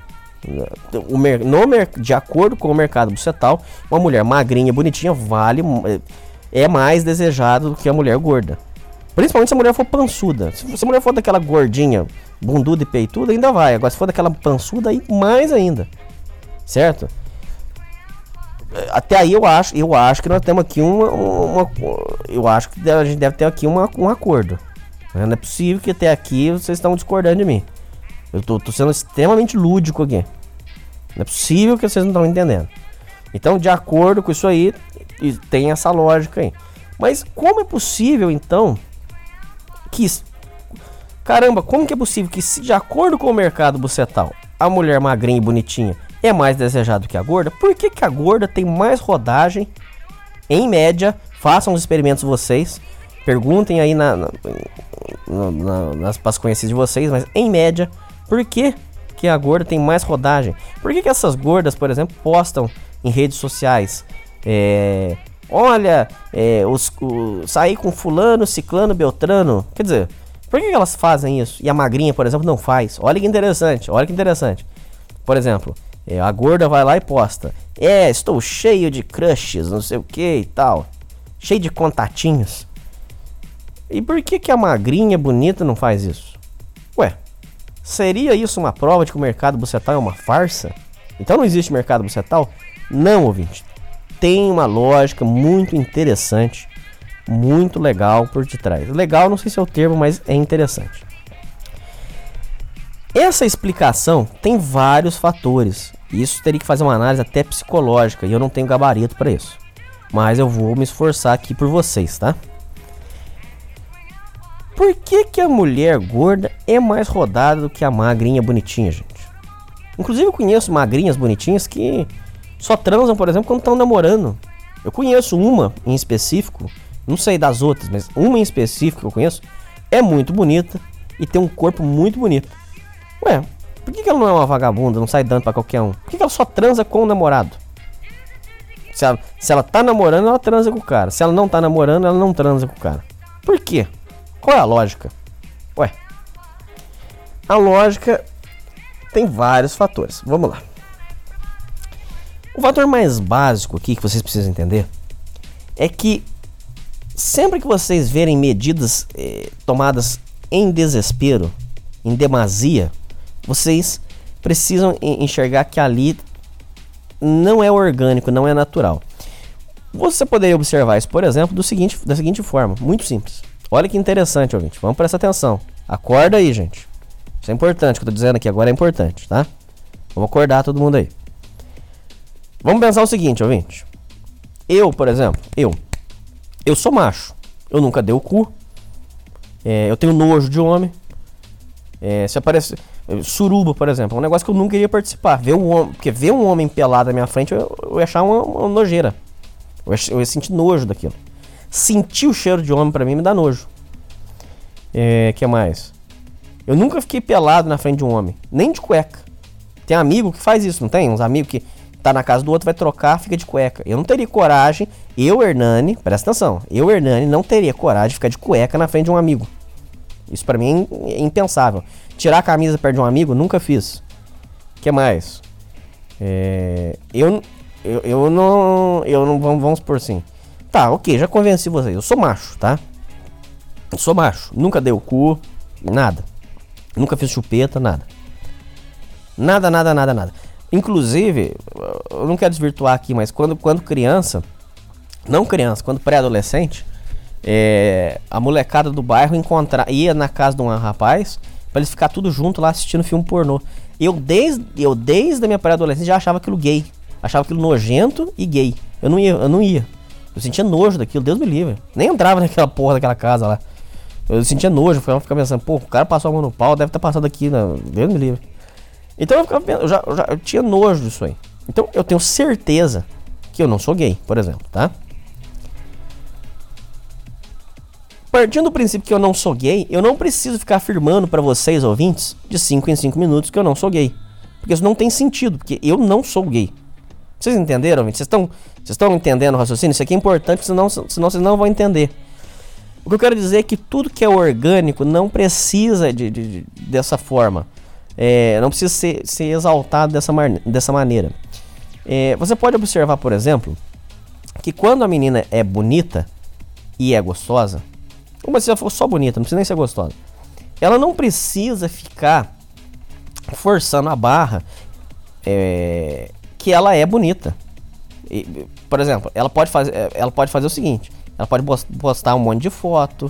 De acordo com o mercado bucetal, uma mulher magrinha, bonitinha, é mais desejada do que a mulher gorda. Principalmente se a mulher for pançuda. Se a mulher for daquela gordinha, bunduda e peituda, ainda vai. Agora se for daquela pançuda, aí mais ainda. Certo? Até aí eu acho que nós temos aqui eu acho que a gente deve ter aqui um acordo. Não é possível que até aqui vocês estão discordando de mim. Eu tô sendo extremamente lúdico aqui. Não é possível que vocês não estão entendendo. Então, de acordo com isso aí, tem essa lógica aí. Mas como é possível, então, que... Caramba, como que é possível que, se de acordo com o mercado bucetal, a mulher magrinha e bonitinha é mais desejada que a gorda? Por que a gorda tem mais rodagem? Em média, façam os experimentos vocês. Perguntem aí nas conhecidas de vocês, mas em média, por que a gorda tem mais rodagem? Por que essas gordas, por exemplo, postam em redes sociais? Olha, saí com fulano, ciclano, beltrano. Quer dizer, por que elas fazem isso? E a magrinha, por exemplo, não faz. Olha que interessante. Por exemplo, a gorda vai lá e posta: estou cheio de crushes, não sei o que e tal. Cheio de contatinhos. E por que a magrinha bonita não faz isso? Ué, seria isso uma prova de que o mercado bucetal é uma farsa? Então não existe mercado bucetal? Não, ouvinte. Tem uma lógica muito interessante, muito legal por detrás. Legal, não sei se é o termo, mas é interessante. Essa explicação tem vários fatores. Isso teria que fazer uma análise até psicológica, e eu não tenho gabarito para isso. Mas eu vou me esforçar aqui por vocês, tá? Por que a mulher gorda é mais rodada do que a magrinha bonitinha, gente? Inclusive eu conheço magrinhas bonitinhas que só transam, por exemplo, quando estão namorando. Eu conheço uma em específico, não sei das outras, mas uma em específico que eu conheço é muito bonita e tem um corpo muito bonito. Ué, por que ela não é uma vagabunda, não sai dando pra qualquer um? Por que ela só transa com o namorado? Se ela tá namorando, ela transa com o cara. Se ela não tá namorando, ela não transa com o cara. Por quê? Qual é a lógica? Ué, a lógica tem vários fatores. Vamos lá. O fator mais básico aqui que vocês precisam entender é que sempre que vocês verem medidas tomadas em desespero, em demasia, vocês precisam enxergar que ali não é orgânico, não é natural. Você poderia observar isso, por exemplo, da seguinte forma, muito simples. Olha que interessante, ouvinte. Vamos prestar atenção. Acorda aí, gente. Isso é importante, o que eu tô dizendo aqui agora é importante, tá? Vamos acordar todo mundo aí. Vamos pensar o seguinte, ouvinte. Eu, por exemplo, eu sou macho. Eu nunca dei o cu. Eu tenho nojo de homem. Se aparece suruba, por exemplo, é um negócio que eu nunca iria participar. Porque ver um homem pelado na minha frente, eu ia achar uma nojeira. Eu ia sentir nojo daquilo. Sentir o cheiro de homem pra mim me dá nojo. Que mais? Eu nunca fiquei pelado na frente de um homem, nem de cueca. Tem amigo que faz isso, não tem? Uns amigos que tá na casa do outro, vai trocar, fica de cueca. Eu não teria coragem, Hernani, presta atenção, Hernani, não teria coragem de ficar de cueca na frente de um amigo. Isso pra mim é impensável. Tirar a camisa perto de um amigo, nunca fiz. Que mais? Eu não, vamos por assim. Tá, ok, já convenci vocês. Eu sou macho, tá? Eu sou macho. Nunca dei o cu, nada. Nunca fiz chupeta, nada. Nada. Inclusive, eu não quero desvirtuar aqui, mas quando criança, quando pré-adolescente, a molecada do bairro ia na casa de um rapaz pra eles ficar tudo junto lá assistindo filme pornô. Eu desde a minha pré-adolescência já achava aquilo gay. Achava aquilo nojento e gay. Eu não ia. Eu sentia nojo daquilo, Deus me livre. Nem entrava naquela porra daquela casa lá. Eu sentia nojo, ficava pensando, pô, o cara passou a mão no pau, deve ter passado aqui, Deus me livre. Então eu tinha nojo disso aí. Então eu tenho certeza que eu não sou gay, por exemplo, tá? Partindo do princípio que eu não sou gay, eu não preciso ficar afirmando pra vocês, ouvintes, de 5 em 5 minutos que eu não sou gay. Porque isso não tem sentido, porque eu não sou gay. Vocês entenderam, ouvintes? Vocês estão entendendo o raciocínio? Isso aqui é importante, senão vocês não vão entender. O que eu quero dizer é que tudo que é orgânico não precisa dessa forma. Não precisa ser exaltado dessa maneira. Você pode observar, por exemplo, que quando a menina é bonita e é gostosa, ou se ela for só bonita, não precisa nem ser gostosa, ela não precisa ficar forçando a barra que ela é bonita. Por exemplo, ela pode fazer o seguinte: ela pode postar um monte de foto,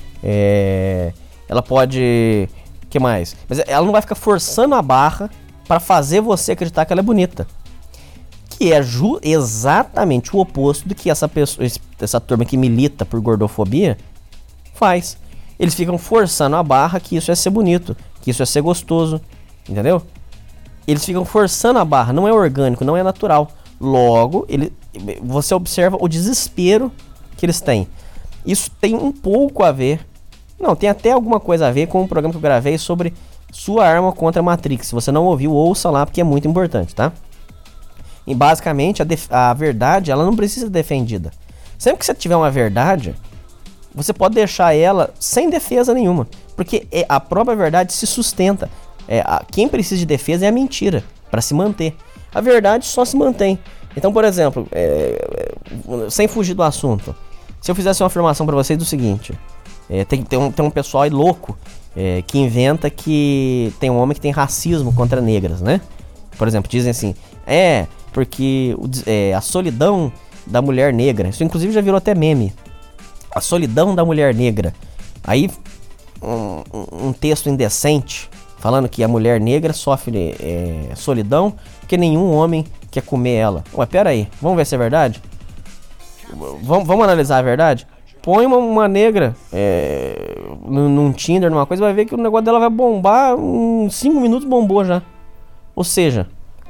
ela pode... que mais? Mas ela não vai ficar forçando a barra para fazer você acreditar que ela é bonita. Que é exatamente o oposto do que essa turma que milita por gordofobia faz. Eles ficam forçando a barra que isso é ser bonito, que isso é ser gostoso, entendeu? Eles ficam forçando a barra, não é orgânico, não é natural. Logo, você observa o desespero que eles têm. Isso tem um pouco a ver, não, tem até alguma coisa a ver com o programa que eu gravei sobre Sua Arma contra a Matrix. Se você não ouviu, ouça lá, porque é muito importante, tá? E basicamente a verdade, ela não precisa ser defendida. Sempre que você tiver uma verdade, você pode deixar ela sem defesa nenhuma, porque a própria verdade se sustenta. Quem precisa de defesa é a mentira, para se manter. A verdade só se mantém. Então, por exemplo, sem fugir do assunto, se eu fizesse uma afirmação para vocês do seguinte: tem um pessoal aí louco que inventa que tem um homem que tem racismo contra negras, né? Por exemplo, dizem assim, porque a solidão da mulher negra, isso inclusive já virou até meme, a solidão da mulher negra. Aí um texto indecente falando que a mulher negra sofre solidão porque nenhum homem quer comer ela. Ué, pera aí, vamos ver se é verdade? Vamos analisar a verdade? Põe uma negra num Tinder, numa coisa, vai ver que o negócio dela vai bombar, em 5 minutos bombou já. Ou seja,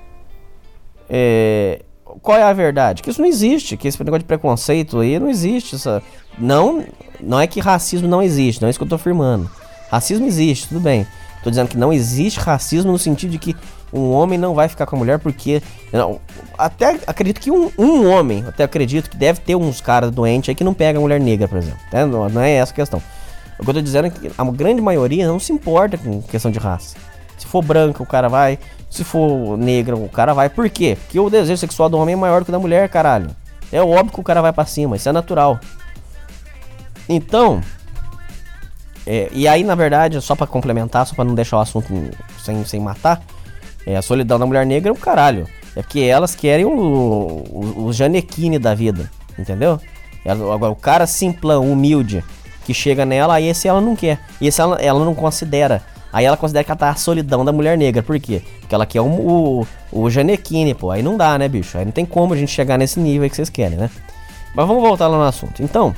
qual é a verdade? Que isso não existe, que esse negócio de preconceito aí não existe. Não é que racismo não existe, não é isso que eu tô afirmando. Racismo existe, tudo bem. Tô dizendo que não existe racismo no sentido de que um homem não vai ficar com a mulher porque... até acredito que um homem, até acredito que deve ter uns caras doentes aí que não pega a mulher negra, por exemplo. Não é essa a questão. O que eu tô dizendo é que a grande maioria não se importa com questão de raça. Se for branca, o cara vai. Se for negra, o cara vai. Por quê? Porque o desejo sexual do homem é maior do que o da mulher, caralho. É óbvio que o cara vai pra cima, isso é natural. Então, e aí, na verdade, só pra complementar, só pra não deixar o assunto sem matar, a solidão da mulher negra é um caralho. É porque elas querem o Janequine da vida, entendeu? Agora, o cara simplão, humilde, que chega nela, aí esse ela não quer. E esse ela não considera. Aí ela considera que ela tá a solidão da mulher negra. Por quê? Porque ela quer o Janequine, pô. Aí não dá, né, bicho? Aí não tem como a gente chegar nesse nível aí que vocês querem, né? Mas vamos voltar lá no assunto. Então,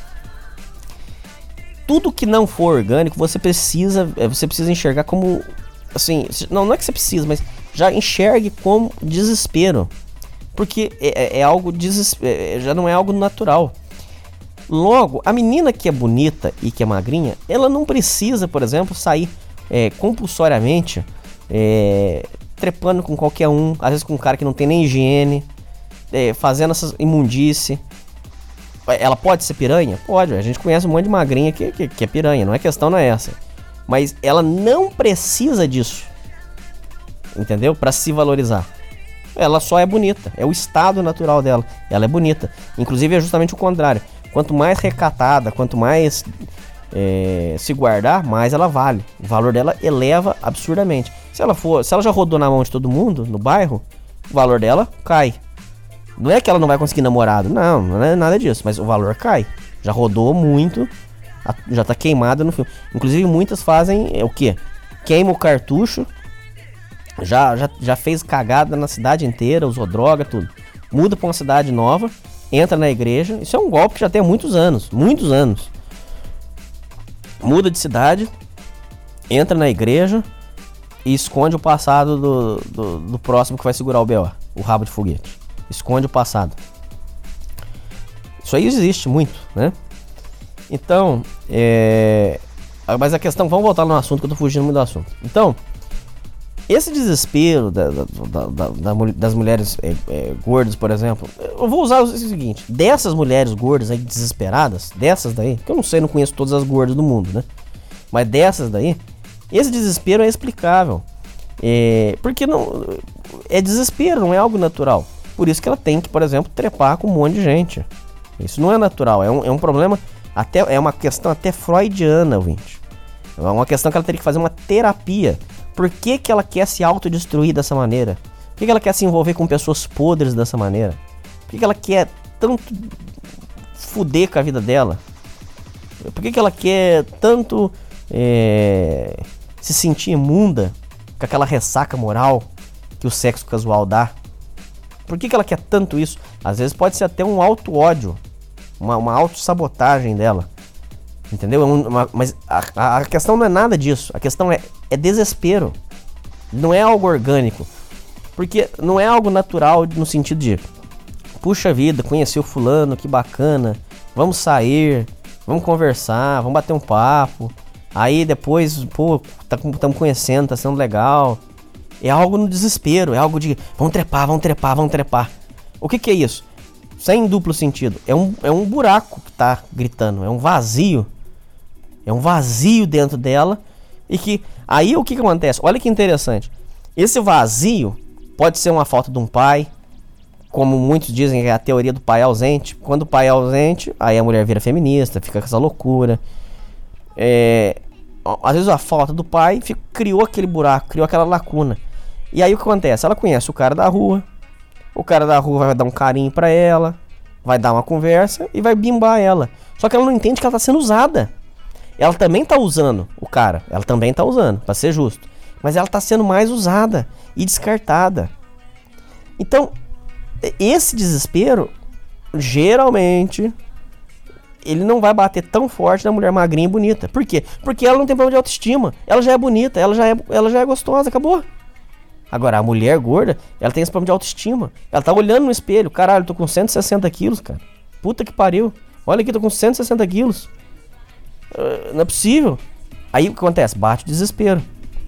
tudo que não for orgânico, você precisa enxergar como... Assim, não é que você precisa, mas já enxergue como desespero. Porque é algo já não é algo natural. Logo, a menina que é bonita e que é magrinha, ela não precisa, por exemplo, sair compulsoriamente trepando com qualquer um, às vezes com um cara que não tem nem higiene, fazendo essas imundície. Ela pode ser piranha? Pode, a gente conhece um monte de magrinha que é piranha, não é questão, não é essa. Mas ela não precisa disso, entendeu? Pra se valorizar. Ela só é bonita, é o estado natural dela, ela é bonita. Inclusive é justamente o contrário. Quanto mais recatada, quanto mais se guardar, mais ela vale. O valor dela eleva absurdamente. Se ela já rodou na mão de todo mundo no bairro, o valor dela cai. Não é que ela não vai conseguir namorado, não é nada disso, mas o valor cai. Já rodou muito, já tá queimada no filme. Inclusive muitas fazem o quê? Queima o cartucho, já fez cagada na cidade inteira, usou droga, tudo. Muda pra uma cidade nova, entra na igreja. Isso é um golpe que já tem há muitos anos. Muda de cidade, entra na igreja e esconde o passado do próximo que vai segurar o B.O., o rabo de foguete. Esconde o passado. Isso aí existe muito, né? Então, mas a questão... Vamos voltar no assunto, que eu tô fugindo muito do assunto. Então, esse desespero das mulheres gordas, por exemplo... Eu vou usar o seguinte. Dessas mulheres gordas aí, desesperadas, dessas daí... Que eu não sei, não conheço todas as gordas do mundo, né? Mas dessas daí... Esse desespero é explicável. Porque não... É desespero, não é algo natural. Por isso que ela tem que, por exemplo, trepar com um monte de gente. Isso não é natural, é um problema, é uma questão até freudiana, ouvinte. É uma questão que ela teria que fazer uma terapia. Por que ela quer se autodestruir dessa maneira? Por que ela quer se envolver com pessoas podres dessa maneira? Por que ela quer tanto fuder com a vida dela? Por que ela quer tanto se sentir imunda com aquela ressaca moral que o sexo casual dá? Por que ela quer tanto isso? Às vezes pode ser até um auto-ódio, uma auto-sabotagem dela, entendeu? Mas a questão não é nada disso, a questão é desespero, não é algo orgânico, porque não é algo natural no sentido de, puxa vida, conheci o fulano, que bacana, vamos sair, vamos conversar, vamos bater um papo, aí depois, pô, estamos conhecendo, tá sendo legal. É algo no desespero, é algo de vamos trepar. O que é isso? Sem duplo sentido. É um buraco que tá gritando, é um vazio. É um vazio dentro dela. E que, aí o que acontece? Olha que interessante. Esse vazio pode ser uma falta de um pai, como muitos dizem que é a teoria do pai ausente. Quando o pai é ausente, aí a mulher vira feminista, fica com essa loucura. Às vezes a falta do pai criou aquele buraco, criou aquela lacuna. E aí o que acontece? Ela conhece o cara da rua vai dar um carinho pra ela, vai dar uma conversa e vai bimbar ela. Só que ela não entende que ela tá sendo usada. Ela também tá usando o cara, pra ser justo. Mas ela tá sendo mais usada e descartada. Então, esse desespero, geralmente, ele não vai bater tão forte na mulher magrinha e bonita. Por quê? Porque ela não tem problema de autoestima. Ela já é bonita, ela já é gostosa, acabou. Agora, a mulher gorda, ela tem esse problema de autoestima. Ela tá olhando no espelho. Caralho, eu tô com 160 quilos, cara. Puta que pariu. Olha aqui, tô com 160 quilos. Não é possível. Aí o que acontece? Bate o desespero.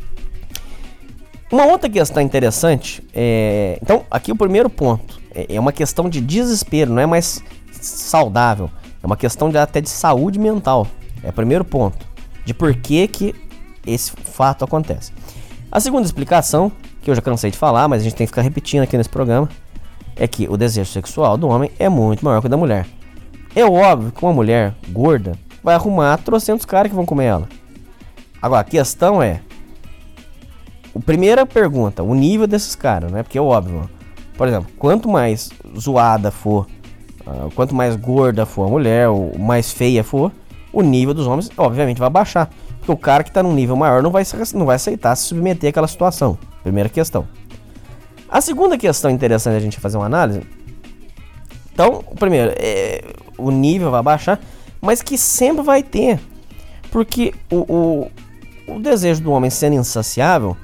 Uma outra questão interessante então, aqui o primeiro ponto. É uma questão de desespero, não é mais saudável. É uma questão até de saúde mental. É o primeiro ponto. De por que esse fato acontece. A segunda explicação, que eu já cansei de falar, mas a gente tem que ficar repetindo aqui nesse programa, é que o desejo sexual do homem é muito maior que o da mulher. É óbvio que uma mulher gorda vai arrumar trocentos caras que vão comer ela. Agora, a questão é... A primeira pergunta, o nível desses caras, né? Porque é óbvio, por exemplo, quanto mais zoada for, quanto mais gorda for a mulher, ou mais feia for, o nível dos homens, obviamente, vai baixar. Porque o cara que tá num nível maior não vai aceitar se submeter àquela situação. Primeira questão. A segunda questão interessante a gente fazer uma análise. Então, primeiro, o nível vai baixar, mas que sempre vai ter. Porque o desejo do homem sendo insaciável,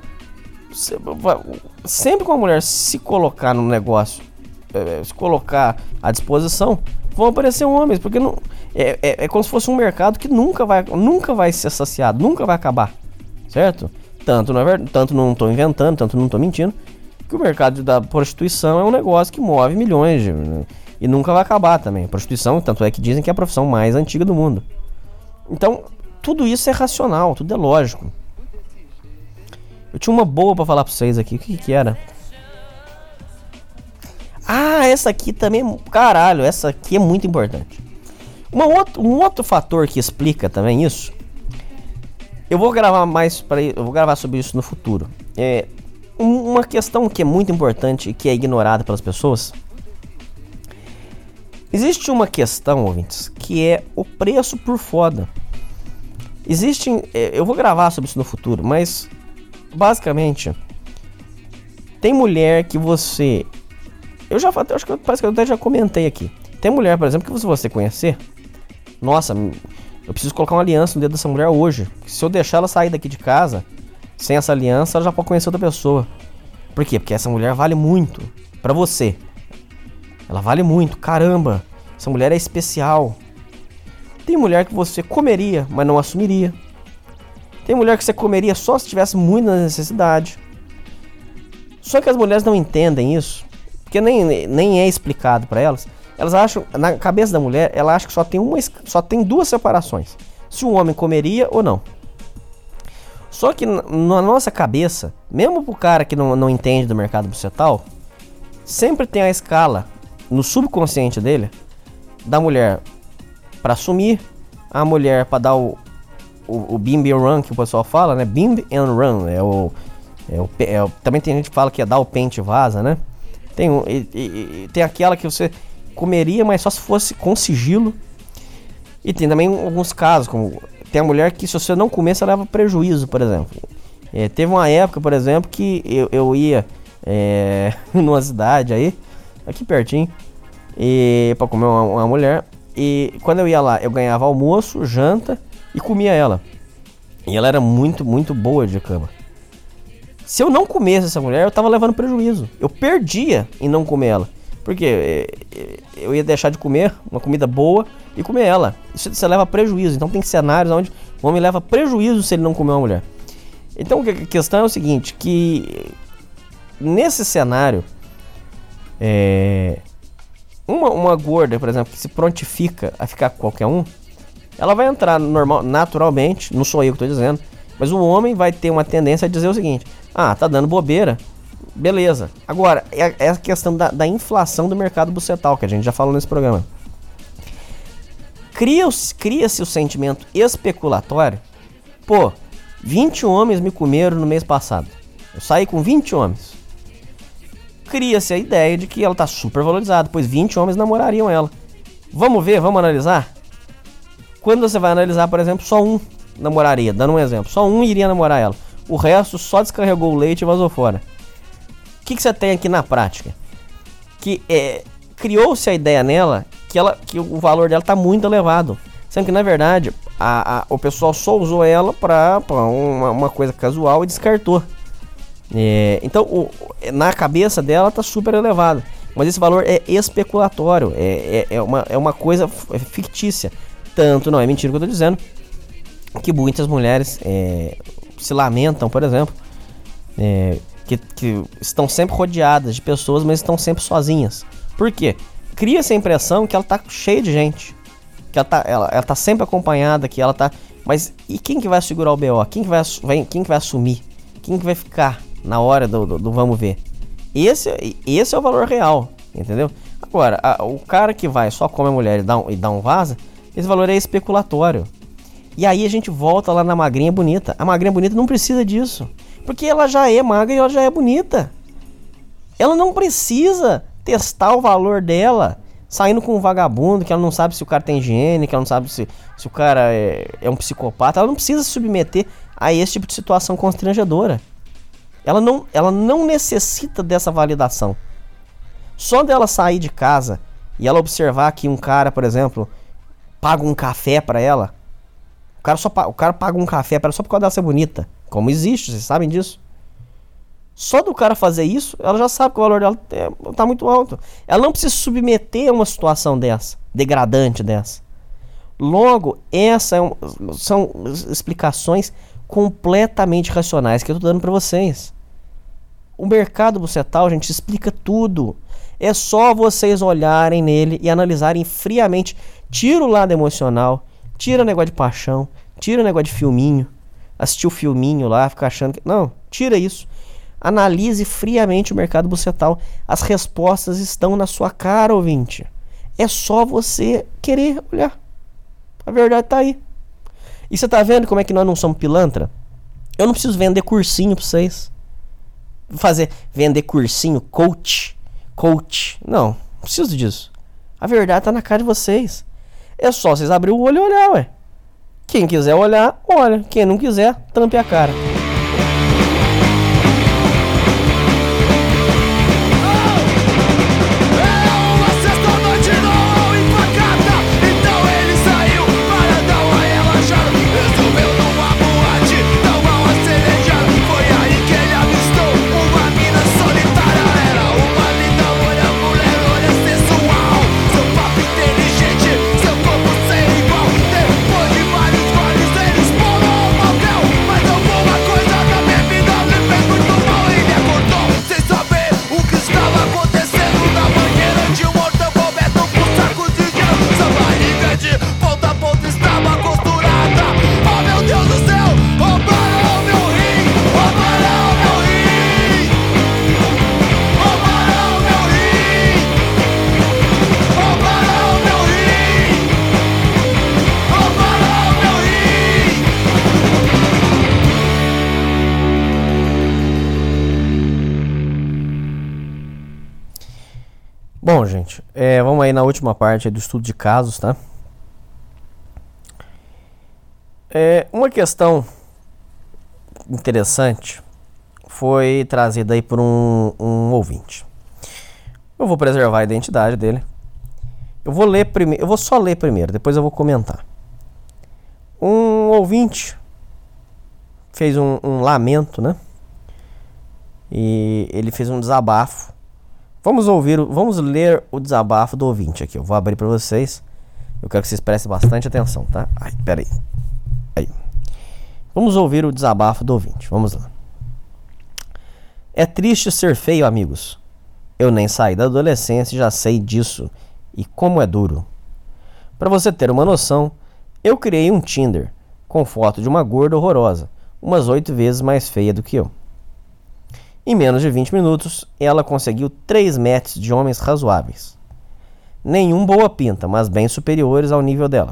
sempre que uma mulher se colocar no negócio, se colocar à disposição, vão aparecer homens, porque não, é como se fosse um mercado que nunca vai ser saciado, nunca vai acabar, certo? Tanto não estou inventando, tanto não estou mentindo, que o mercado da prostituição é um negócio que move milhões e nunca vai acabar também. A prostituição, tanto é que dizem que é a profissão mais antiga do mundo. Então, tudo isso é racional, tudo é lógico. Eu tinha uma boa pra falar pra vocês aqui. O que era? Ah, essa aqui também... Caralho, essa aqui é muito importante. Um outro fator que explica também isso... Eu vou gravar sobre isso no futuro. Uma questão que é muito importante e que é ignorada pelas pessoas... Existe uma questão, ouvintes, que é o preço por foda. Eu vou gravar sobre isso no futuro, mas... Basicamente, tem mulher que você... acho que parece que eu até já comentei aqui. Tem mulher, por exemplo, que se você conhecer... Nossa, eu preciso colocar uma aliança no dedo dessa mulher hoje. Se eu deixar ela sair daqui de casa sem essa aliança, ela já pode conhecer outra pessoa. Por quê? Porque essa mulher vale muito pra você. Ela vale muito, caramba. Essa mulher é especial. Tem mulher que você comeria, mas não assumiria. Tem mulher que você comeria só se tivesse muita necessidade. Só que as mulheres não entendem isso, porque nem é explicado para elas. Elas acham, na cabeça da mulher, ela acha que só tem duas separações: se o homem comeria ou não. Só que na nossa cabeça, mesmo pro cara que não entende do mercado bucetal, sempre tem a escala no subconsciente dele da mulher para assumir, a mulher para dar o bimb and run, que o pessoal fala, né? Bimb and run. Também tem gente que fala que é dar o pente e vaza, né? Tem aquela que você comeria, mas só se fosse com sigilo. E tem também alguns casos, como tem a mulher que se você não comer, você leva prejuízo, por exemplo. Teve uma época, por exemplo, que eu ia numa cidade aí, aqui pertinho, pra comer uma mulher. E quando eu ia lá, eu ganhava almoço, janta e comia ela. E ela era muito, muito boa de cama. Se eu não comesse essa mulher, eu tava levando prejuízo. Eu perdia em não comer ela. Porque eu ia deixar de comer uma comida boa e comer ela. Isso você leva prejuízo. Então tem cenários onde o homem leva prejuízo se ele não comer uma mulher. Então a questão é o seguinte, que nesse cenário, uma gorda, por exemplo, que se prontifica a ficar com qualquer um, ela vai entrar naturalmente, não sou eu que estou dizendo, mas o homem vai ter uma tendência a dizer o seguinte: ah, tá dando bobeira, beleza. Agora, é a questão da inflação do mercado bucetal, que a gente já falou nesse programa. Cria-se o sentimento especulatório. Pô, 20 homens me comeram no mês passado. Eu saí com 20 homens. Cria-se a ideia de que ela tá super valorizada, pois 20 homens namorariam ela. Vamos ver, vamos analisar? Quando você vai analisar, por exemplo, só um namoraria, dando um exemplo, só um iria namorar ela. O resto só descarregou o leite e vazou fora. O que você tem aqui na prática? Que criou-se a ideia nela que o valor dela tá muito elevado. Sendo que, na verdade, o pessoal só usou ela pra uma coisa casual e descartou. Então, na cabeça dela tá super elevado. Mas esse valor é especulatório, é uma coisa fictícia. Tanto, não é mentira o que eu tô dizendo, que muitas mulheres se lamentam, por exemplo, que estão sempre rodeadas de pessoas, mas estão sempre sozinhas. Por quê? Cria-se a impressão que ela tá cheia de gente, que ela tá sempre acompanhada, que ela tá... Mas e quem que vai segurar o BO? Quem que vai assumir? Quem que vai ficar na hora do vamos ver? Esse é o valor real, entendeu? Agora, o cara que vai só come a mulher e dá um vaza, esse valor é especulatório. E aí a gente volta lá na magrinha bonita. A magrinha bonita não precisa disso, porque ela já é magra e ela já é bonita. Ela não precisa testar o valor dela saindo com um vagabundo, que ela não sabe se o cara tem higiene, que ela não sabe se o cara é um psicopata. Ela não precisa se submeter a esse tipo de situação constrangedora. Ela não necessita dessa validação. Só dela sair de casa e ela observar que um cara, por exemplo, paga um café pra ela. O cara paga um café pra ela só por causa dela ser bonita. Como existe, vocês sabem disso. Só do cara fazer isso, ela já sabe que o valor dela tá muito alto. Ela não precisa se submeter a uma situação dessa, degradante dessa. Logo, são explicações completamente racionais que eu tô dando pra vocês. O mercado bucetal, gente, explica tudo. É só vocês olharem nele e analisarem friamente. Tira o lado emocional, tira o negócio de paixão, tira o negócio de filminho, assistir o filminho lá, ficar achando que... Não, tira isso. Analise friamente o mercado bucetal. As respostas estão na sua cara, ouvinte. É só você querer olhar. A verdade tá aí. E você tá vendo como é que nós não somos pilantra? Eu não preciso vender cursinho pra vocês. Vender cursinho, coach. Não preciso disso. A verdade tá na cara de vocês. É só vocês abrir o olho e olhar, ué. Quem quiser olhar, olha. Quem não quiser, tampe a cara. Bom, gente, vamos aí na última parte do estudo de casos, tá? Uma questão interessante foi trazida aí por um ouvinte. Eu vou preservar a identidade dele. Eu vou só ler primeiro, depois eu vou comentar. Um ouvinte fez um lamento, né? E ele fez um desabafo. Vamos ler o desabafo do ouvinte aqui. Eu vou abrir para vocês. Eu quero que vocês prestem bastante atenção, tá? Ai, peraí. Aí. Vamos ouvir o desabafo do ouvinte. Vamos lá. É triste ser feio, amigos. Eu nem saí da adolescência e já sei disso. E como é duro. Para você ter uma noção, eu criei um Tinder com foto de uma gorda horrorosa, umas 8 vezes mais feia do que eu. Em menos de 20 minutos, ela conseguiu 3 matches de homens razoáveis. Nenhum boa pinta, mas bem superiores ao nível dela.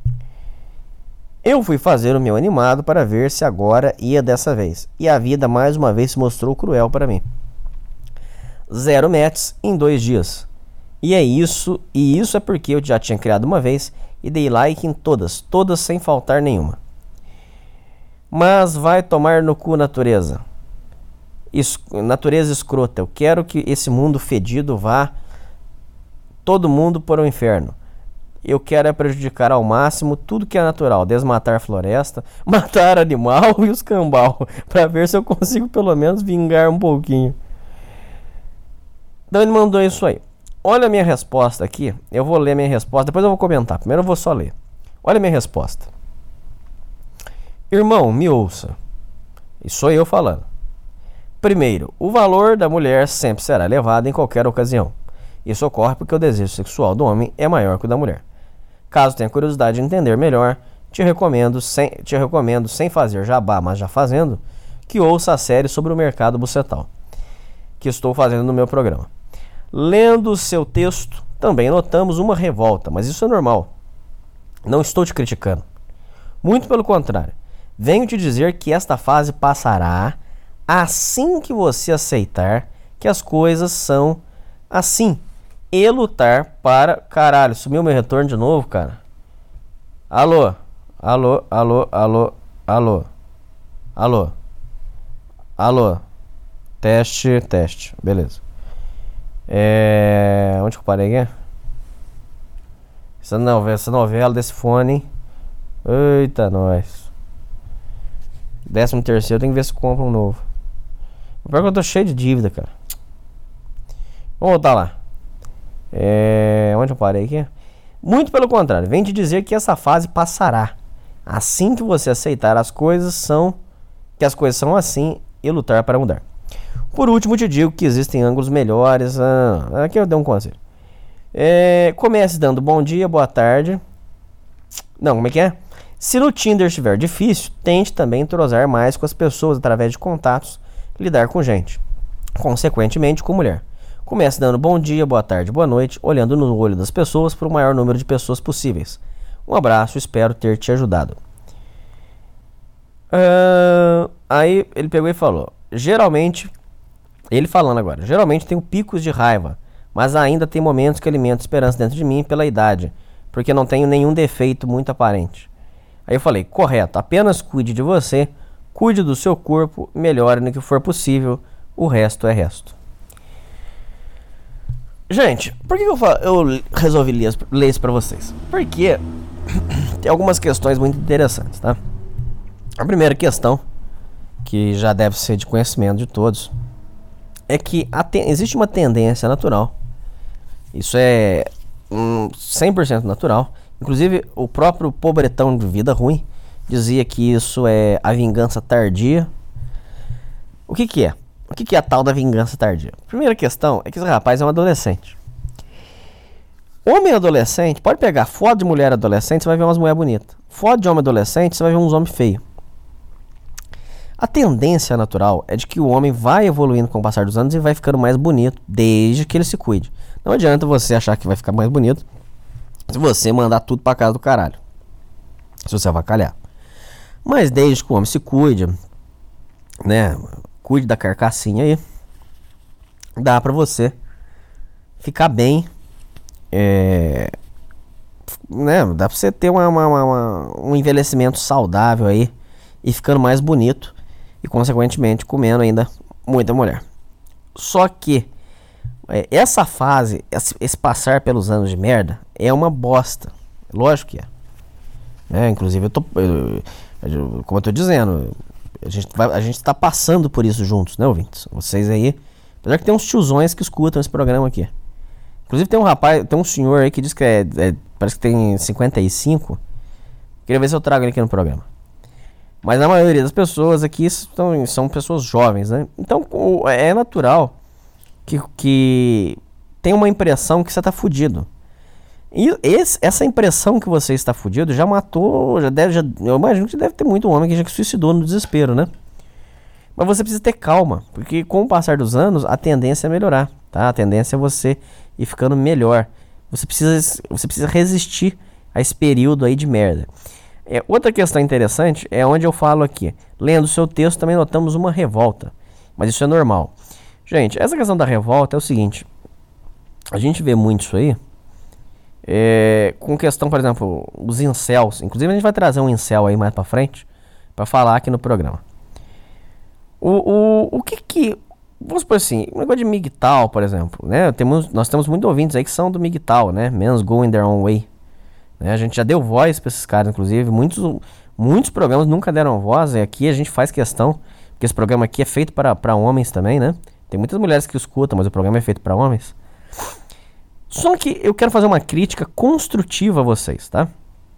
Eu fui fazer o meu animado para ver se agora ia dessa vez. E a vida mais uma vez se mostrou cruel para mim. 0 matches em 2 dias. E isso é porque eu já tinha criado uma vez e dei like em todas sem faltar nenhuma. Mas vai tomar no cu, natureza. Natureza escrota. Eu quero que esse mundo fedido vá todo mundo para o inferno. Eu quero prejudicar ao máximo tudo que é natural, desmatar floresta, matar animal e os cambal, para ver se eu consigo pelo menos vingar um pouquinho. Então ele mandou isso aí. Olha a minha resposta aqui. Eu vou ler a minha resposta, depois eu vou comentar. Primeiro eu vou só ler. Olha a minha resposta. Irmão, me ouça. Isso sou eu falando. Primeiro, o valor da mulher sempre será elevado em qualquer ocasião. Isso ocorre porque o desejo sexual do homem é maior que o da mulher. Caso tenha curiosidade de entender melhor, te recomendo sem fazer jabá, mas já fazendo, que ouça a série sobre o mercado bucetal, que estou fazendo no meu programa. Lendo o seu texto, também notamos uma revolta, mas isso é normal. Não estou te criticando. Muito pelo contrário. Venho te dizer que esta fase passará assim que você aceitar que as coisas são assim e lutar para... Caralho, sumiu meu retorno de novo, cara. Alô? Alô? Alô? Alô? Alô? Alô? Alô? Teste, teste. Beleza. Onde que eu parei aqui? Essa novela desse fone, hein? Eita, nós. 13º, tem que ver se compra um novo. O pior é que eu tô cheio de dívida, cara. Vamos voltar lá. Onde eu parei aqui? Muito pelo contrário, vem te dizer que essa fase passará assim que você aceitar que as coisas são assim e lutar para mudar. Por último, te digo que existem ângulos melhores. Aqui eu dei um conselho. Comece dando bom dia, boa tarde. Não, como é que é? Se no Tinder estiver difícil, tente também entrosar mais com as pessoas através de contatos, lidar com gente, consequentemente com mulher. Comece dando bom dia, boa tarde, boa noite, olhando no olho das pessoas para o maior número de pessoas possíveis. Um abraço, espero ter te ajudado. Aí ele pegou e falou, geralmente tenho picos de raiva, mas ainda tem momentos que alimento esperança dentro de mim pela idade, porque não tenho nenhum defeito muito aparente. Aí eu falei, correto, apenas cuide de você, cuide do seu corpo, melhore no que for possível, o resto é resto. Gente, por que eu resolvi ler isso pra vocês? Porque tem algumas questões muito interessantes, tá? A primeira questão, que já deve ser de conhecimento de todos, é que existe uma tendência natural. Isso é 100% natural. Inclusive, o próprio pobretão de Vida Ruim dizia que isso é a vingança tardia. O que é? O que é a tal da vingança tardia? Primeira questão é que esse rapaz é um adolescente. Homem adolescente, pode pegar foto de mulher adolescente, você vai ver umas mulheres bonitas. Foto de homem adolescente, você vai ver uns homens feios. A tendência natural é de que o homem vai evoluindo com o passar dos anos e vai ficando mais bonito, desde que ele se cuide. Não adianta você achar que vai ficar mais bonito se você mandar tudo pra casa do caralho. Se você avacalhar. Mas desde que o homem se cuide, né, cuide da carcassinha aí, dá pra você ficar bem, né, dá pra você ter um envelhecimento saudável aí e ficando mais bonito e consequentemente comendo ainda muita mulher. Só que essa fase, esse passar pelos anos de merda é uma bosta, lógico que é. Inclusive como eu tô dizendo, a gente tá passando por isso juntos, né, ouvintes? Vocês aí, apesar que tem uns tiozões que escutam esse programa aqui. Inclusive tem um senhor aí que diz que parece que tem 55. Queria ver se eu trago ele aqui no programa. Mas a maioria das pessoas aqui são pessoas jovens, né? Então é natural que tem uma impressão que você tá fudido. E essa impressão que você está fudido já matou, eu imagino que deve ter muito homem que já suicidou no desespero, né? Mas você precisa ter calma, porque com o passar dos anos a tendência é melhorar, tá? A tendência é você ir ficando melhor. Você precisa resistir a esse período aí de merda. Outra questão interessante é onde eu falo aqui. Lendo o seu texto também notamos uma revolta, mas isso é normal. Gente, essa questão da revolta é o seguinte. A gente vê muito isso aí com questão, por exemplo, os incels. Inclusive a gente vai trazer um incel aí mais pra frente pra falar aqui no programa. O que vamos supor assim, um negócio de MGTOW, por exemplo, né? Nós temos muitos ouvintes aí que são do MGTOW, né? Men's Going Their Own Way, né? A gente já deu voz pra esses caras, inclusive. Muitos programas nunca deram voz, e aqui a gente faz questão, porque esse programa aqui é feito para homens também, né? Tem muitas mulheres que escutam, mas o programa é feito para homens. Só que eu quero fazer uma crítica construtiva a vocês, tá?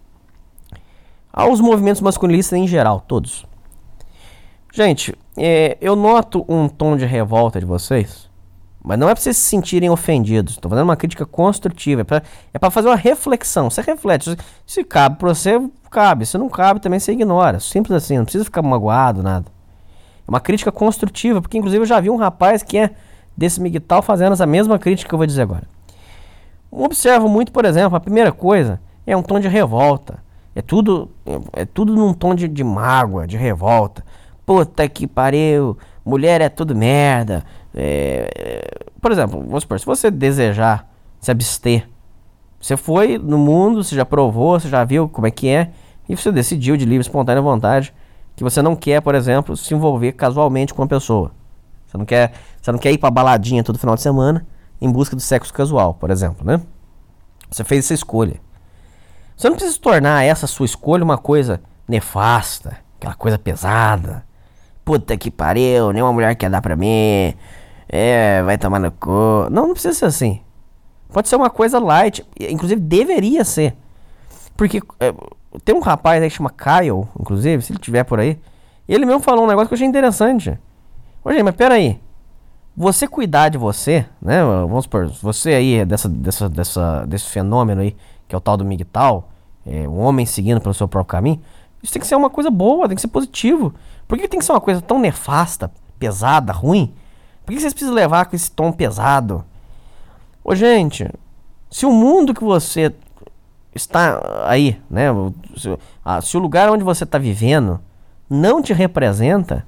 Aos movimentos masculinistas em geral, todos. Gente, eu noto um tom de revolta de vocês, mas não é pra vocês se sentirem ofendidos. Tô fazendo uma crítica construtiva, é pra fazer uma reflexão. Você reflete, se cabe pra você, cabe. Se não cabe, também você ignora. Simples assim, não precisa ficar magoado, nada. É uma crítica construtiva, porque inclusive eu já vi um rapaz que é desse MGTOW fazendo essa mesma crítica que eu vou dizer agora. Observo muito, por exemplo, a primeira coisa é um tom de revolta. É tudo num tom de mágoa, de revolta. Puta que pariu, mulher é tudo merda. Por exemplo, vamos supor, se você desejar se abster, você foi no mundo, você já provou, você já viu como é que é, e você decidiu de livre, espontânea vontade que você não quer, por exemplo, se envolver casualmente com uma pessoa. Você não quer ir pra baladinha todo final de semana em busca do sexo casual, por exemplo, né? Você fez essa escolha. Você não precisa tornar essa sua escolha uma coisa nefasta, aquela coisa pesada. Puta que pariu, nenhuma mulher quer dar pra mim. Vai tomar no cu. Não precisa ser assim. Pode ser uma coisa light. Inclusive deveria ser. Porque tem um rapaz aí que chama Kyle, inclusive, se ele tiver por aí. Ele mesmo falou um negócio que eu achei interessante. Ô, gente, mas peraí. Você cuidar de você, né? Vamos supor, você aí, desse fenômeno aí, que é o tal do MGTOW, um homem seguindo pelo seu próprio caminho, isso tem que ser uma coisa boa, tem que ser positivo. Por que tem que ser uma coisa tão nefasta, pesada, ruim? Por que vocês precisam levar com esse tom pesado? Ô, gente, se o mundo que você está aí, né? Se o lugar onde você está vivendo não te representa,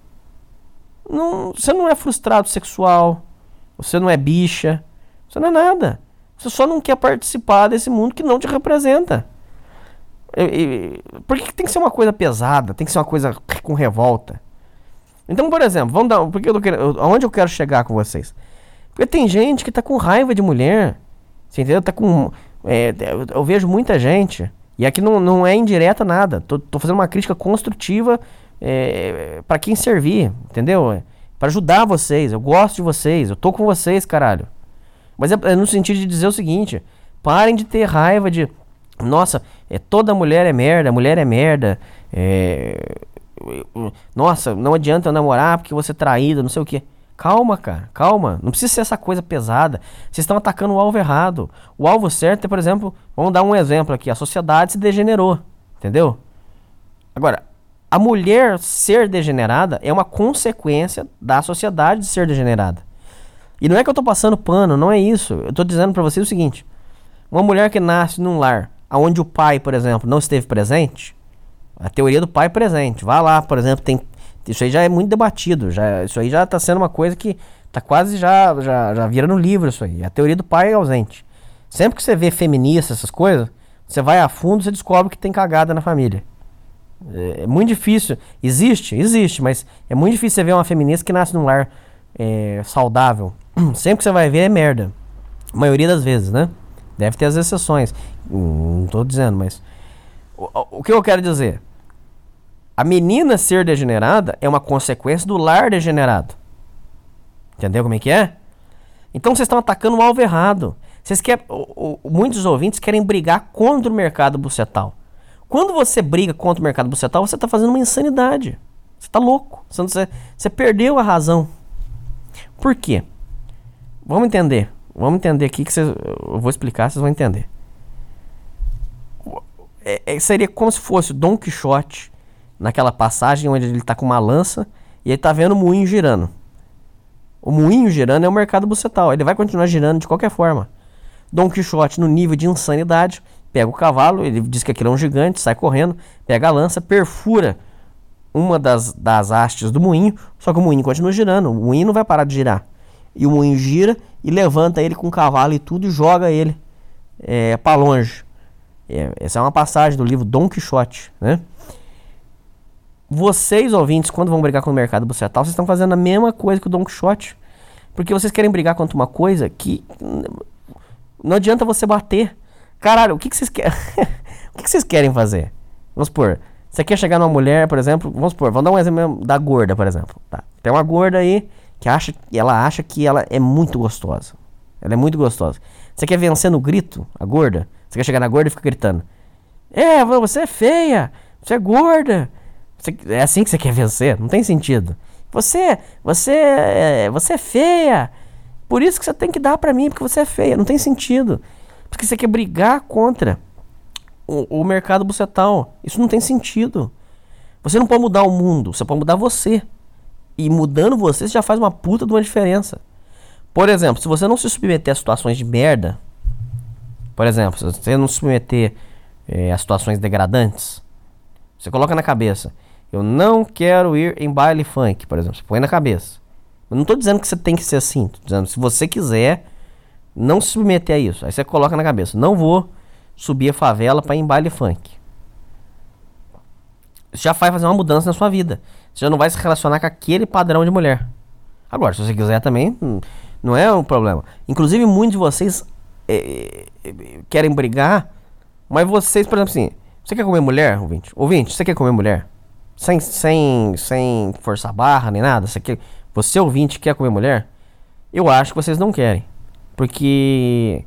você não é frustrado sexual, você não é bicha, você não é nada. Você só não quer participar desse mundo que não te representa. Por que tem que ser uma coisa pesada? Tem que ser uma coisa com revolta? Então, por exemplo, aonde eu quero chegar com vocês? Porque tem gente que tá com raiva de mulher. Você entendeu? Eu vejo muita gente. E aqui não é indireta nada. Tô fazendo uma crítica construtiva pra quem servir. Entendeu? Pra ajudar vocês. Eu gosto de vocês. Eu tô com vocês, caralho. Mas é no sentido de dizer o seguinte: parem de ter raiva de... Nossa, toda mulher é merda, mulher é merda. Nossa, não adianta eu namorar porque você é traída, não sei o que. Calma, cara, calma. Não precisa ser essa coisa pesada. Vocês estão atacando o alvo errado. O alvo certo é, por exemplo, vamos dar um exemplo aqui. A sociedade se degenerou, entendeu? Agora, a mulher ser degenerada é uma consequência da sociedade ser degenerada. E não é que eu tô passando pano, não é isso. Eu tô dizendo pra vocês o seguinte: uma mulher que nasce num lar onde o pai, por exemplo, não esteve presente, a teoria do pai presente, vá lá, por exemplo, isso aí já é muito debatido, isso aí já tá sendo uma coisa que tá quase já vira no livro isso aí, a teoria do pai é ausente. Sempre que você vê feminista, essas coisas, você vai a fundo, você descobre que tem cagada na família. É muito difícil, existe, mas é muito difícil você ver uma feminista que nasce num lar saudável. Sempre que você vai ver é merda, a maioria das vezes, né? Deve ter as exceções, não tô dizendo, mas o que eu quero dizer? A menina ser degenerada é uma consequência do lar degenerado. Entendeu como é que é? Então vocês estão atacando o alvo errado. Muitos ouvintes querem brigar contra o mercado bucetal. Quando você briga contra o mercado bucetal, você está fazendo uma insanidade. Você está louco. Você perdeu a razão. Por quê? Vamos entender aqui que eu vou explicar, vocês vão entender. Seria como se fosse o Dom Quixote naquela passagem onde ele tá com uma lança e ele tá vendo o moinho girando. O moinho girando é o mercado bucetal, ele vai continuar girando de qualquer forma. Dom Quixote, no nível de insanidade, pega o cavalo, ele diz que aquilo é um gigante, sai correndo, pega a lança, perfura uma das hastes do moinho, só que o moinho continua girando, o moinho não vai parar de girar. E o moinho gira e levanta ele com o cavalo e tudo e joga ele pra longe. Essa é uma passagem do livro Dom Quixote, né? Vocês, ouvintes, quando vão brigar com o mercado bucetal, vocês estão fazendo a mesma coisa que o Dom Quixote. Porque vocês querem brigar contra uma coisa que não adianta você bater. Caralho, o que vocês querem? O que vocês querem fazer? Vamos supor, você quer chegar numa mulher, por exemplo, vamos dar um exemplo da gorda, por exemplo. Tá? Tem uma gorda aí que ela acha que ela é muito gostosa. Ela é muito gostosa. Você quer vencer no grito, a gorda? Você quer chegar na gorda e fica gritando: você é feia, você é gorda. É assim que você quer vencer? Não tem sentido. Você é feia. Por isso que você tem que dar pra mim, porque você é feia. Não tem sentido. Porque você quer brigar contra o mercado bucetal. Isso não tem sentido. Você não pode mudar o mundo, você pode mudar você. E mudando você já faz uma puta de uma diferença. Por exemplo, se você não se submeter a situações de merda, por exemplo, se você não se submeter a situações degradantes, você coloca na cabeça, eu não quero ir em baile funk, por exemplo, você põe na cabeça. Eu não tô dizendo que você tem que ser assim, tô dizendo se você quiser não se submeter a isso, aí você coloca na cabeça, não vou subir a favela pra ir em baile funk. Isso já vai fazer uma mudança na sua vida. Você já não vai se relacionar com aquele padrão de mulher. Agora, se você quiser também, não é um problema. Inclusive, muitos de vocês querem brigar, mas vocês, por exemplo, assim, você quer comer mulher, ouvinte? Ouvinte, você quer comer mulher? Sem forçar a barra, nem nada? Você, ouvinte, quer comer mulher? Eu acho que vocês não querem. Porque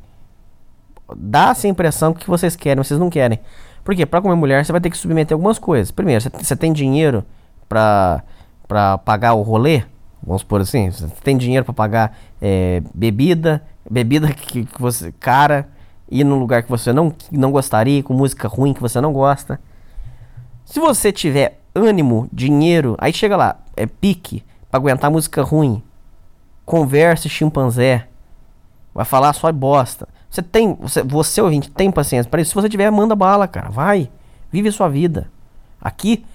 dá essa impressão que vocês querem, mas vocês não querem. Porque pra comer mulher, você vai ter que submeter algumas coisas. Primeiro, você tem dinheiro pra pagar o rolê? Vamos supor assim, você tem dinheiro pra pagar bebida que você, cara, ir num lugar que você não gostaria, com música ruim que você não gosta. Se você tiver ânimo, dinheiro, aí chega lá, pique pra aguentar música ruim, conversa chimpanzé, vai falar só bosta. Você ouvinte, tem paciência pra isso? Se você tiver, manda bala, cara, vai, vive a sua vida. Aqui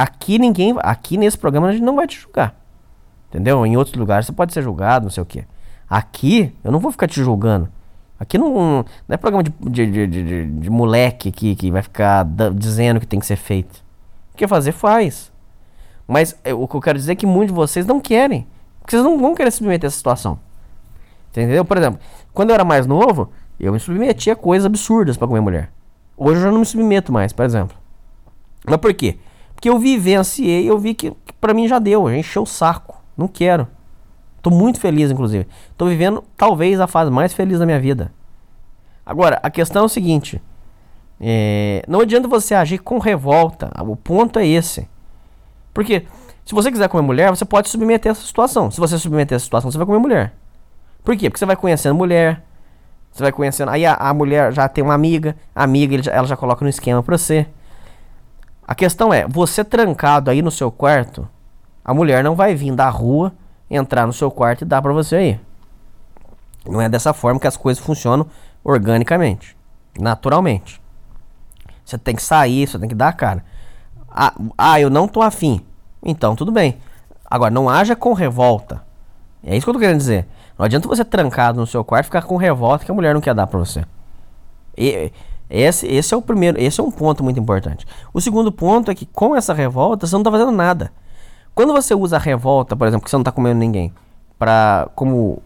nesse programa a gente não vai te julgar. Entendeu? Em outros lugares você pode ser julgado, não sei o que. Aqui, eu não vou ficar te julgando. Aqui não é programa de moleque que vai ficar dizendo que tem que ser feito. Quer fazer, faz. Mas o que eu quero dizer é que muitos de vocês não querem. Porque vocês não vão querer submeter essa situação. Entendeu? Por exemplo, quando eu era mais novo, eu me submetia a coisas absurdas pra comer mulher. Hoje eu já não me submeto mais, por exemplo. Mas por quê? Porque eu vivenciei, eu vi que pra mim já deu, já encheu o saco. Não quero. Tô muito feliz, inclusive. Tô vivendo, talvez, a fase mais feliz da minha vida. Agora, a questão é o seguinte. Não adianta você agir com revolta. O ponto é esse. Porque, se você quiser comer mulher, você pode submeter essa situação. Se você submeter essa situação, você vai comer mulher. Por quê? Porque você vai conhecendo mulher. Você vai conhecendo... Aí a mulher já tem uma amiga. A amiga, ela já coloca no esquema pra você. A questão é, você trancado aí no seu quarto, a mulher não vai vir da rua, entrar no seu quarto e dar pra você aí. Não é dessa forma que as coisas funcionam organicamente, naturalmente. Você tem que sair, você tem que dar a cara. Eu não tô afim. Então, tudo bem. Agora, não haja com revolta. É isso que eu tô querendo dizer. Não adianta você trancado no seu quarto ficar com revolta que a mulher não quer dar pra você. Esse é o primeiro, esse é um ponto muito importante. O segundo ponto é que com essa revolta você não tá fazendo nada. Quando você usa a revolta, por exemplo, que você não tá comendo ninguém, como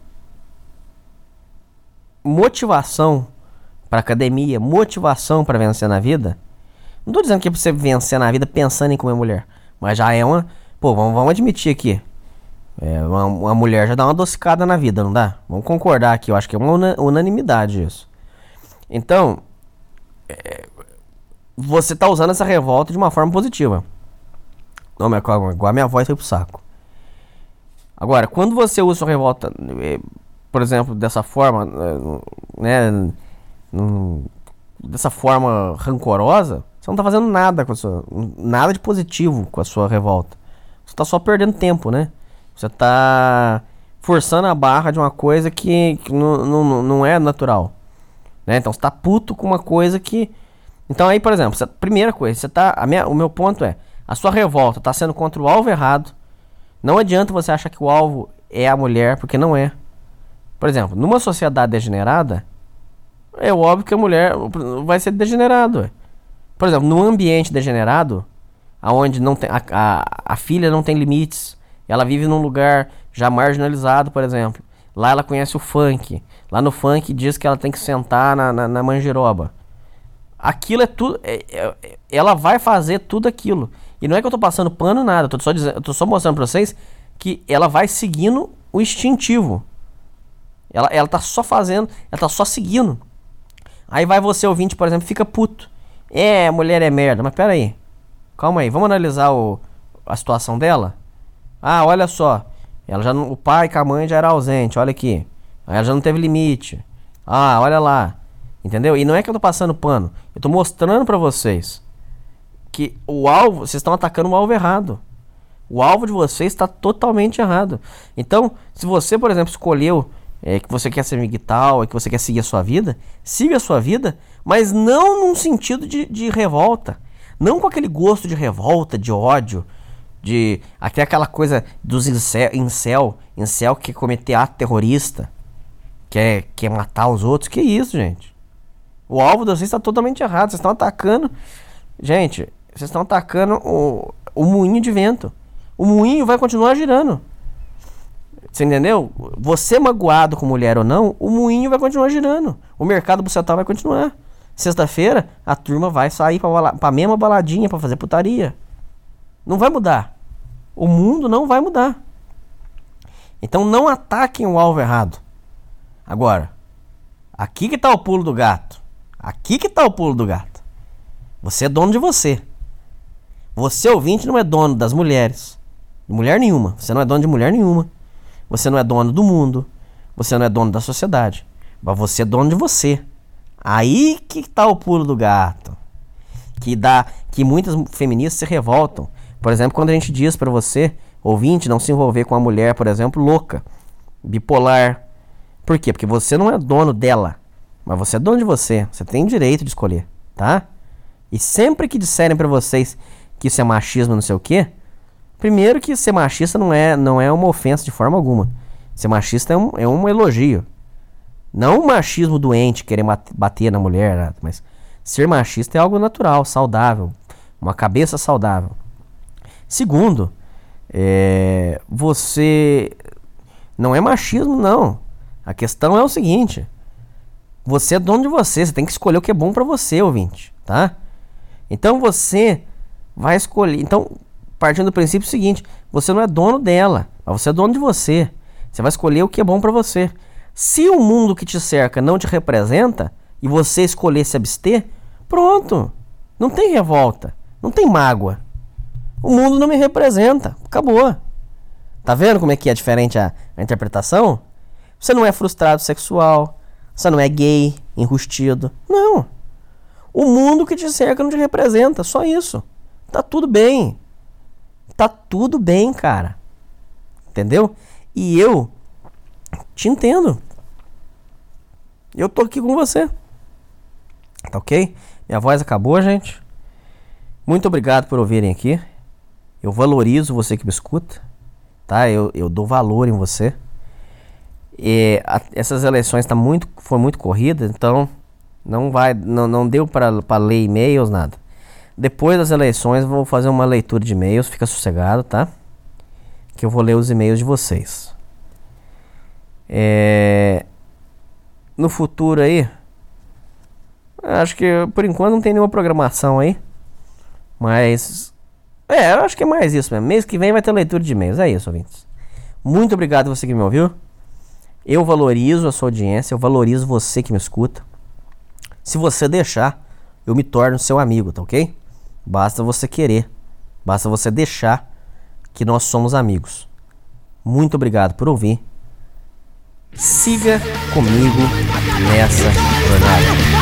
motivação pra academia, motivação pra vencer na vida, não tô dizendo que é pra você vencer na vida pensando em comer mulher, mas já é uma... Pô, vamos admitir aqui. Uma mulher já dá uma adocicada na vida, não dá? Vamos concordar aqui, eu acho que é uma unanimidade isso. Então, você tá usando essa revolta de uma forma positiva. Não, mas agora minha voz foi pro saco. Agora, quando você usa sua revolta, por exemplo, dessa forma, né, dessa forma rancorosa, você não tá fazendo nada nada de positivo com a sua revolta. Você tá só perdendo tempo, né? Você tá forçando a barra de uma coisa que não é natural, né? Então você tá puto com uma coisa que... Então aí, por exemplo, primeira coisa, você tá... O meu ponto é, a sua revolta tá sendo contra o alvo errado. Não adianta você achar que o alvo é a mulher, porque não é. Por exemplo, numa sociedade degenerada, é óbvio que a mulher vai ser degenerada. Por exemplo, num ambiente degenerado, onde não tem, a filha não tem limites, ela vive num lugar já marginalizado, por exemplo. Lá ela conhece o funk. Lá no funk diz que ela tem que sentar na manjiroba. Aquilo é tudo... ela vai fazer tudo aquilo. E não é que eu tô passando pano nada. Eu tô só mostrando pra vocês que ela vai seguindo o instintivo. Ela tá só fazendo... Ela tá só seguindo. Aí vai você, ouvinte, por exemplo, fica puto. A mulher é merda. Mas pera aí. Calma aí. Vamos analisar a situação dela? Olha só. O pai com a mãe já era ausente. Olha aqui. Aí ela já não teve limite. Olha lá. Entendeu? E não é que eu tô passando pano. Eu tô mostrando pra vocês que o alvo... Vocês estão atacando o alvo errado. O alvo de vocês está totalmente errado. Então, se você, por exemplo, escolheu que você quer ser migtal, que você quer seguir a sua vida, siga a sua vida, mas não num sentido de revolta. Não com aquele gosto de revolta, de ódio, de até aquela coisa dos incel que quer cometer ato terrorista, quer matar os outros. Que isso, gente? O alvo de vocês está totalmente errado. Vocês estão atacando, gente, vocês estão atacando o moinho de vento. O moinho vai continuar girando. Você entendeu? Você magoado com mulher ou não, o moinho vai continuar girando. O mercado bucetal vai continuar. Sexta-feira, a turma vai sair pra mesma baladinha pra fazer putaria. Não vai mudar. O mundo não vai mudar. Então não ataquem o alvo errado. Agora, aqui que tá o pulo do gato. Aqui que tá o pulo do gato. Você é dono de você. Você, ouvinte, não é dono das mulheres. De mulher nenhuma. Você não é dono de mulher nenhuma. Você não é dono do mundo. Você não é dono da sociedade. Mas você é dono de você. Aí que tá o pulo do gato. Que muitas feministas se revoltam. Por exemplo, quando a gente diz pra você, ouvinte, não se envolver com uma mulher, por exemplo, louca, bipolar. Por quê? Porque você não é dono dela. Mas você é dono de você. Você tem direito de escolher, tá? E sempre que disserem pra vocês que isso é machismo, não sei o quê, primeiro que ser machista não é uma ofensa de forma alguma. Ser machista é um elogio. Não um machismo doente, querer bater na mulher, nada, mas ser machista é algo natural, saudável. Uma cabeça saudável. Segundo, você... Não é machismo, não. A questão é o seguinte. Você é dono de você. Você tem que escolher o que é bom pra você, ouvinte, tá? Então você vai escolher... Então, partindo do princípio seguinte, você não é dono dela, mas você é dono de você. Você vai escolher o que é bom pra você. Se o mundo que te cerca não te representa e você escolher se abster, pronto. Não tem revolta, não tem mágoa. O mundo não me representa, acabou. Tá vendo como é que é diferente a interpretação? Você não é frustrado sexual, você não é gay, enrustido. Não. O mundo que te cerca não te representa, só isso. Tá tudo bem. Tá tudo bem, cara. Entendeu? E eu te entendo. Eu tô aqui com você. Tá ok? Minha voz acabou, gente. Muito obrigado por ouvirem aqui. Eu valorizo você que me escuta. Tá? Eu dou valor em você. Essas eleições foi muito corrida, então não deu para ler e-mails, nada. Depois das eleições eu vou fazer uma leitura de e-mails, fica sossegado, tá? Que eu vou ler os e-mails de vocês. No futuro aí, acho que por enquanto não tem nenhuma programação aí. Mas eu acho que é mais isso mesmo. Mês que vem vai ter leitura de e-mails. É isso, ouvintes. Muito obrigado a você que me ouviu. Eu valorizo a sua audiência. Eu valorizo você que me escuta. Se você deixar, eu me torno seu amigo, tá ok? Basta você querer. Basta você deixar que nós somos amigos. Muito obrigado por ouvir. Siga comigo nessa jornada.